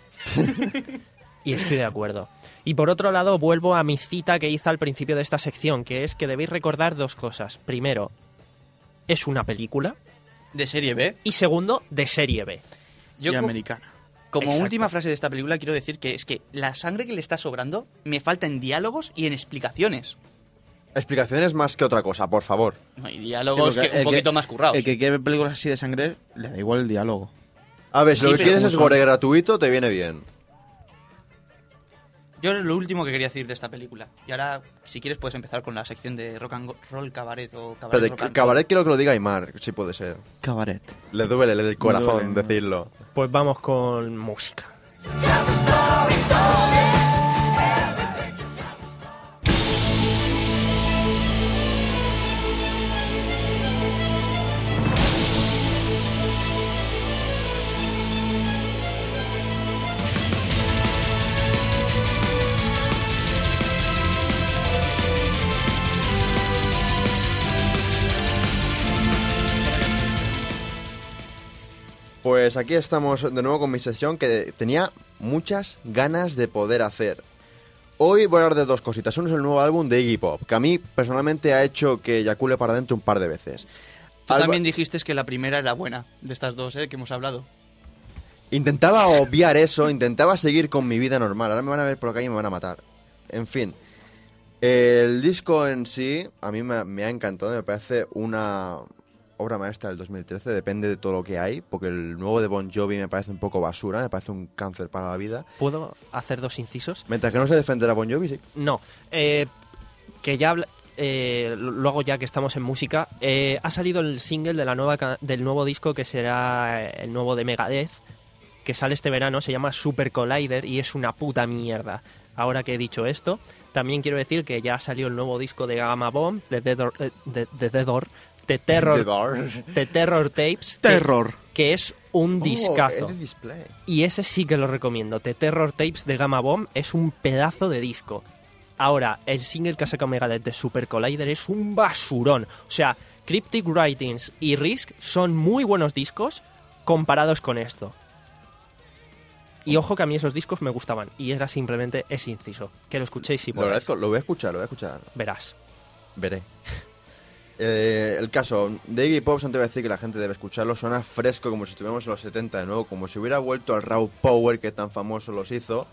Y estoy de acuerdo. Y por otro lado, vuelvo a mi cita que hice al principio de esta sección, que es que debéis recordar dos cosas. Primero, es una película. De serie B. Y segundo, de serie B. Yo y co- americana. como Exacto. última frase de esta película quiero decir que es que la sangre que le está sobrando me falta en diálogos y en explicaciones. Explicaciones más que otra cosa, por favor. No, y diálogos Sí, que, porque un el poquito más currados. El que quiere ver películas así de sangre, le da igual el diálogo. A ver, si Sí, lo que pero quieres como es son- gore gratuito, te viene bien. Yo lo último que quería decir de esta película. Y ahora, si quieres, puedes empezar con la sección de rock and go- roll cabaret o cabaret Pero rock de and cabaret roll. quiero que lo diga Aymar, si puede ser. Cabaret. Le duele el corazón duele, ¿no? decirlo. Pues vamos con música. Pues aquí estamos de nuevo con mi sección que tenía muchas ganas de poder hacer. Hoy voy a hablar de dos cositas. Uno es el nuevo álbum de Iggy Pop, que a mí personalmente ha hecho que eyacule para adentro un par de veces. Tú Alba- también dijiste que la primera era buena, de estas dos, ¿eh? Que hemos hablado. Intentaba obviar eso, intentaba seguir con mi vida normal. Ahora me van a ver por la calle y me van a matar. En fin, el disco en sí a mí me, me ha encantado, me parece una obra maestra del dos mil trece, depende de todo lo que hay, porque el nuevo de Bon Jovi me parece un poco basura, me parece un cáncer para la vida. ¿Puedo hacer dos incisos? Mientras que no se defenderá Bon Jovi, sí. No, eh, que ya habla- eh, lo lo hago ya que estamos en música. Eh, ha salido el single de la nueva ca- del nuevo disco que será eh, el nuevo de Megadeth, que sale este verano, se llama Super Collider y es una puta mierda. Ahora que he dicho esto, también quiero decir que ya salió el nuevo disco de Gamma Bomb, de Dead Or- eh, de, de Dead Or- de Terror, The Bar. de Terror Tapes, que- Terror. que es un discazo. Oh, es de display. Y ese sí que lo recomiendo. The Terror Tapes de Gamma Bomb es un pedazo de disco. Ahora, el single que ha sacado Megadeth de Super Collider es un basurón. O sea, Cryptic Writings y Risk son muy buenos discos comparados con esto. Y ojo que a mí esos discos me gustaban. Y era simplemente ese inciso. Que lo escuchéis si Lo podéis. agradezco, lo voy a escuchar, lo voy a escuchar. Verás. Veré. Eh, el caso de Iggy Pop, no te voy a decir que la gente debe escucharlo, suena fresco como si estuviéramos en los setenta de nuevo, como si hubiera vuelto al Raw Power que tan famoso los hizo.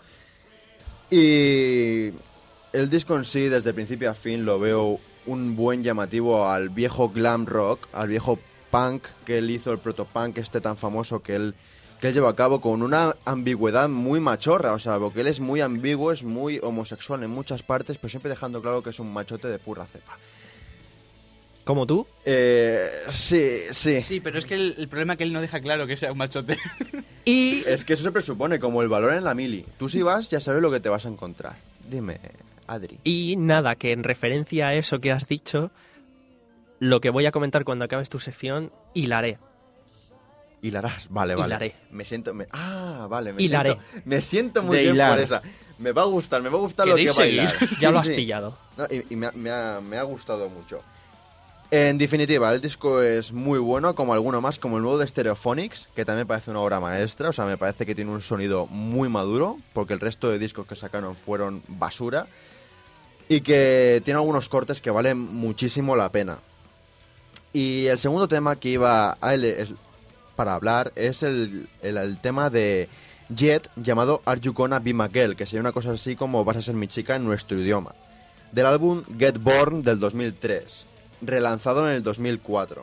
Y el disco en sí, desde principio a fin, lo veo un buen llamativo al viejo glam rock, al viejo punk que él hizo, el protopunk este tan famoso que él, que él lleva a cabo con una ambigüedad muy machorra, o sea, porque él es muy ambiguo, es muy homosexual en muchas partes, pero siempre dejando claro que es un machote de pura cepa. ¿Como tú? Eh, sí, sí. Sí, pero es que el, el problema es que él no deja claro que sea un machote. Y Es que eso se presupone como el valor en la mili. Tú si vas ya sabes lo que te vas a encontrar. Dime, Adri. Y nada, que en referencia a eso que has dicho, lo que voy a comentar cuando acabes tu sección, hilaré. Hilarás, vale, vale. Hilaré. Me siento... Me, ah, vale, me Hilaré. siento... Me siento muy De bien hilar. por esa. Me va a gustar, me va a gustar lo que ¿Queréis bailar. seguir? Ya Sí, lo sí, has sí. pillado. No, y y me, ha, me ha- me ha gustado mucho. En definitiva, el disco es muy bueno, como alguno más, como el nuevo de Stereophonics, que también parece una obra maestra. O sea, me parece que tiene un sonido muy maduro, porque el resto de discos que sacaron fueron basura. Y que tiene algunos cortes que valen muchísimo la pena. Y el segundo tema que iba a ele- es- para hablar es el, el, el tema de Jet, llamado Are You Gonna Be My Girl, que sería una cosa así como Vas a ser mi chica en nuestro idioma, del álbum Get Born del dos mil tres, relanzado en el dos mil cuatro.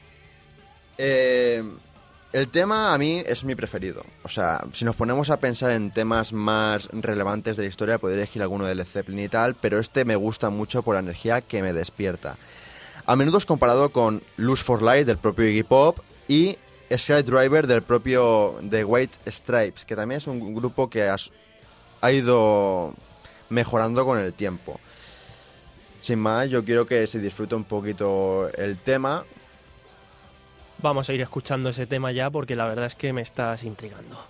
Eh, el tema a mí es mi preferido. O sea, si nos ponemos a pensar en temas más relevantes de la historia, podría elegir alguno de Led Zeppelin y tal, pero este me gusta mucho por la energía que me despierta. A menudo es comparado con Lose for Life del propio Iggy Pop y Skydriver del propio The White Stripes, que también es un grupo que has- ha ido mejorando con el tiempo. Sin más, yo quiero que se disfrute un poquito el tema. Vamos a ir escuchando ese tema ya porque la verdad es que me estás intrigando.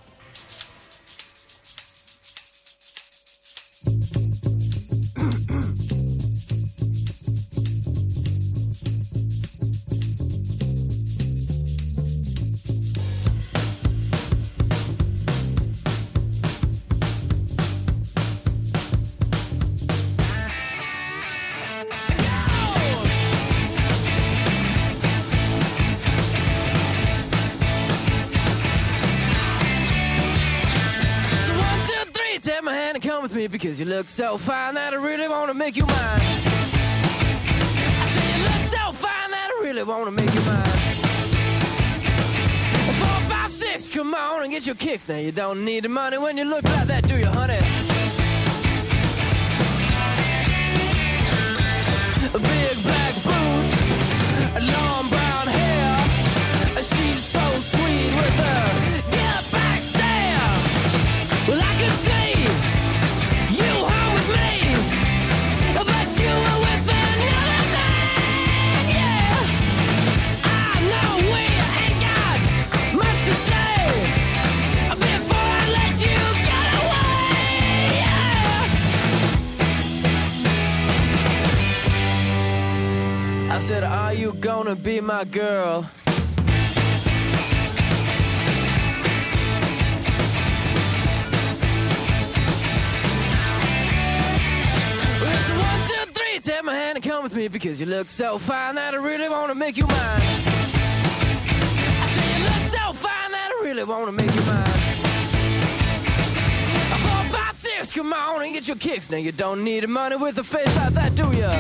So one, two, three, take my hand and come with me because you look so fine that I really wanna make you mine. I say you look so fine that I really wanna make you mine. Four, five, six, come on and get your kicks. Now you don't need the money when you look like that, do you, honey? Big black boots, long brown hair. She's so sweet with her get back stare. Well, I could see you home with me, but you were with another man. Yeah, I know we ain't got much to say before I let you get away. Yeah. I said, are you gonna be my girl? It's a one, two, three, take my hand and come with me because you look so fine that I really wanna make you mine. I say you look so fine that I really wanna make you mine. Four, five, six, come on and get your kicks. Now you don't need the money with a face like that, do ya?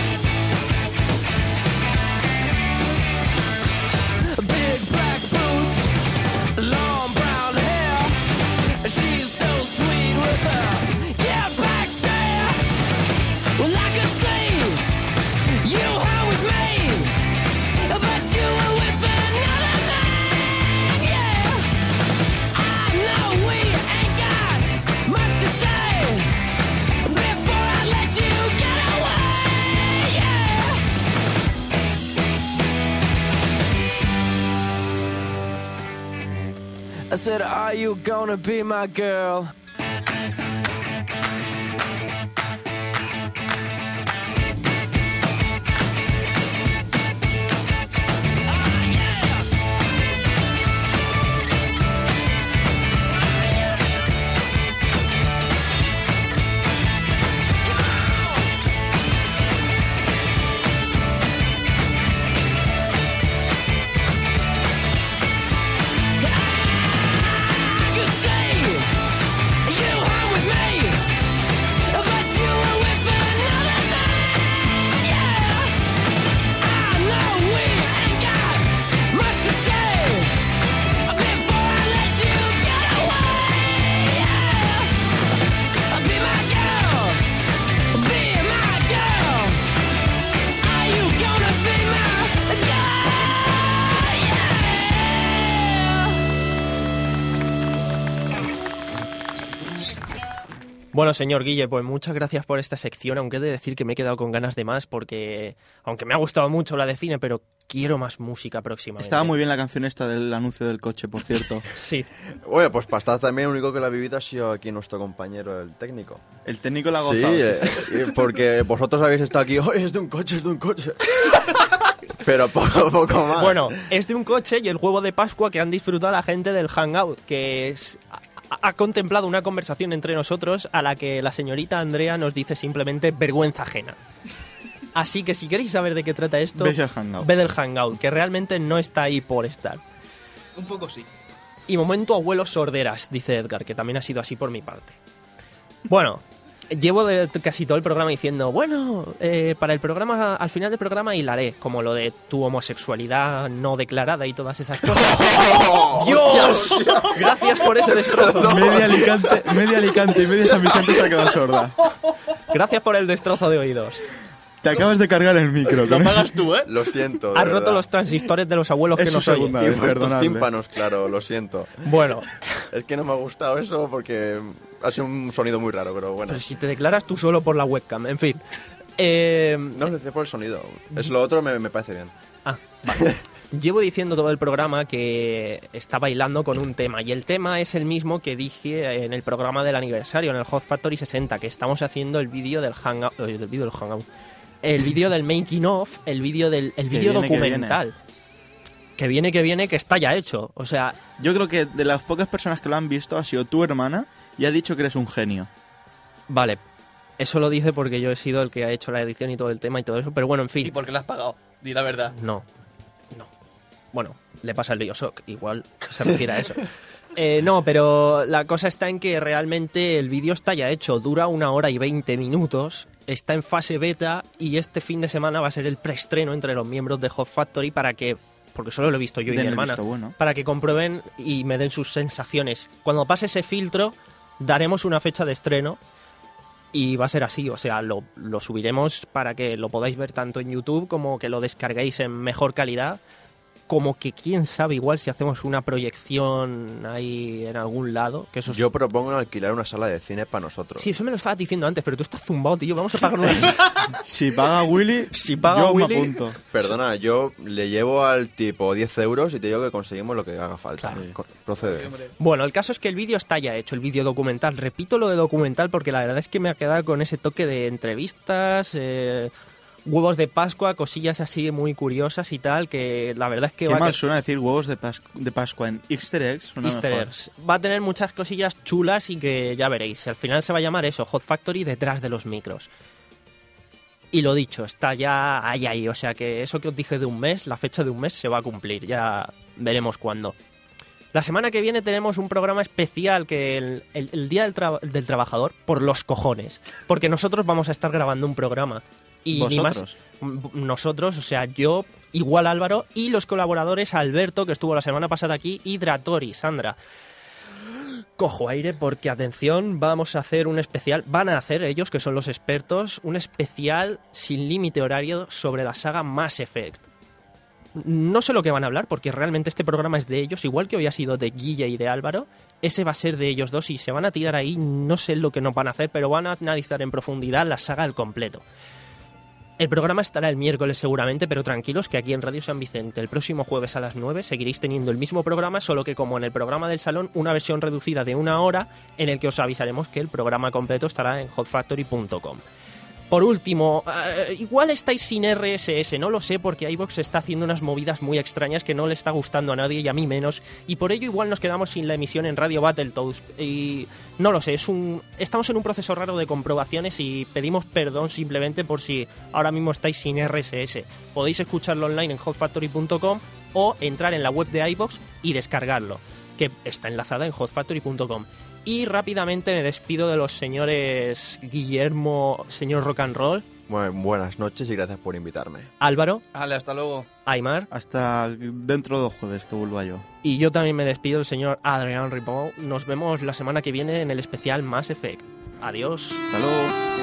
Big black boots, long brown hair. She's so sweet with her get back stare. Well, I could see you home with me, but you were with another man. Yeah, I know we ain't got much to say before I let you get away. Yeah. I said, are you gonna be my girl? You say Bueno, señor Guille, pues muchas gracias por esta sección, aunque he de decir que me he quedado con ganas de más porque, aunque me ha gustado mucho la de cine, pero quiero más música próximamente. Estaba muy bien la canción esta del anuncio del coche, por cierto. Sí. Oye, pues para estar también, el único que la ha vivido ha sido aquí nuestro compañero, el técnico. El técnico la ha Sí, gozado. eh, eh, porque vosotros habéis estado aquí, ¡oh, es de un coche, es de un coche! Pero poco, poco más. Bueno, es de un coche y el huevo de Pascua que han disfrutado la gente del Hangout, que es... ha contemplado una conversación entre nosotros a la que la señorita Andrea nos dice simplemente vergüenza ajena. Así que si queréis saber de qué trata esto, Veis el Hangout. ved el Hangout, que realmente no está ahí por estar. Un poco sí. Y momento abuelos sorderas, dice Edgar, que también ha sido así por mi parte. Bueno, llevo de casi todo el programa diciendo, bueno, eh, para el programa, al final del programa hilaré, como lo de tu homosexualidad no declarada y todas esas cosas. ¡Dios! Gracias por ese destrozo. Media Alicante, media Alicante y media San Vicente se ha quedado sorda. Gracias por el destrozo de oídos. Te acabas de cargar el micro. Lo con pagas tú, ¿eh? Lo siento. de Has roto verdad. los transistores de los abuelos Es que su nos oyen. segunda Y vez, vuestros perdonadle. tímpanos, claro, lo siento. Bueno, Es que no me ha gustado eso porque ha sido un sonido muy raro, pero bueno. pues si te declaras tú solo por la webcam, en fin. Eh, No, lo decía por el sonido. Es lo otro me, me parece bien. Ah, vale. Llevo diciendo todo el programa que está bailando con un tema y el tema es el mismo que dije en el programa del aniversario, en el Hot Factory sesenta, que estamos haciendo el vídeo del Hangout, eh, el vídeo del Hangout, el vídeo del making of, el vídeo del el vídeo viene, que documental. Que viene, que viene, que está ya hecho. O sea, Yo creo que de las pocas personas que lo han visto ha sido tu hermana y ha dicho que eres un genio. vale, eso lo dice porque yo he sido el que ha hecho la edición y todo el tema y todo eso, pero bueno, en fin. ¿Y por qué lo has pagado? Di la verdad. No, no. Bueno, le pasa el Bioshock, igual se refiere a eso. Eh, no, pero la cosa está en que realmente el vídeo está ya hecho, dura una hora y veinte minutos, está en fase beta y este fin de semana va a ser el preestreno entre los miembros de Hot Factory para que, porque solo lo he visto yo y Den mi el hermana, visto bueno. para que comprueben y me den sus sensaciones. Cuando pase ese filtro, daremos una fecha de estreno. Y va a ser así, o sea, lo, lo subiremos para que lo podáis ver tanto en YouTube como que lo descarguéis en mejor calidad, como que quién sabe igual si hacemos una proyección ahí en algún lado, que eso es... Yo propongo alquilar una sala de cine para nosotros. Sí, eso me lo estabas diciendo antes, pero tú estás zumbado, tío, vamos a pagar una... Si paga Willy, Si paga yo Willy- me apunto. Perdona, yo le llevo al tipo diez euros y te digo que conseguimos lo que haga falta. Claro. Co- Procede. Bueno, el caso es que el vídeo está ya hecho, el vídeo documental. Repito lo de documental porque la verdad es que me ha quedado con ese toque de entrevistas, eh, huevos de Pascua, cosillas así muy curiosas y tal, que la verdad es que Qué va a mal que- suena decir huevos de, Pas- de Pascua en Easter eggs. Suena Easter mejor. eggs. Va a tener muchas cosillas chulas y que ya veréis. Al final se va a llamar eso, Hot Factory detrás de los micros. Y lo dicho, está ya ahí, ahí. O sea que eso que os dije de un mes, la fecha de un mes se va a cumplir. Ya veremos cuándo. La semana que viene tenemos un programa especial que el, el- el Día del, Tra- del Trabajador, por los cojones. Porque nosotros vamos a estar grabando un programa. Y ni más, ¿Vosotros? m- nosotros, o sea, yo, igual Álvaro, y los colaboradores Alberto, que estuvo la semana pasada aquí, y Dratori, Sandra. Cojo aire porque, atención, vamos a hacer un especial, van a hacer ellos, que son los expertos, un especial sin límite horario sobre la saga Mass Effect. No sé lo que van a hablar porque realmente este programa es de ellos, igual que hoy ha sido de Guille y de Álvaro. Ese va a ser de ellos dos y se van a tirar ahí, no sé lo que nos van a hacer, pero van a analizar en profundidad la saga al completo. El programa estará el miércoles seguramente, pero tranquilos que aquí en Radio San Vicente el próximo jueves a las nueve seguiréis teniendo el mismo programa, solo que como en el programa del salón, una versión reducida de una hora en el que os avisaremos que el programa completo estará en hot factory punto com. Por último, eh, igual estáis sin R S S, no lo sé, porque iVoox está haciendo unas movidas muy extrañas que no le está gustando a nadie y a mí menos, y por ello igual nos quedamos sin la emisión en Radio Battletoads. Y no lo sé, es un estamos en un proceso raro de comprobaciones y pedimos perdón simplemente por si ahora mismo estáis sin R S S. Podéis escucharlo online en hot factory punto com o entrar en la web de iVoox y descargarlo, que está enlazada en hot factory punto com. Y rápidamente me despido de los señores Guillermo, señor Rock and Roll, Bueno, buenas noches y gracias por invitarme. Álvaro, Vale, hasta luego. Aymar, Hasta dentro de dos jueves que vuelva yo. y yo también me despido del señor Adrián Ripoll. Nos vemos la semana que viene en el especial Mass Effect. Adiós. Hasta luego.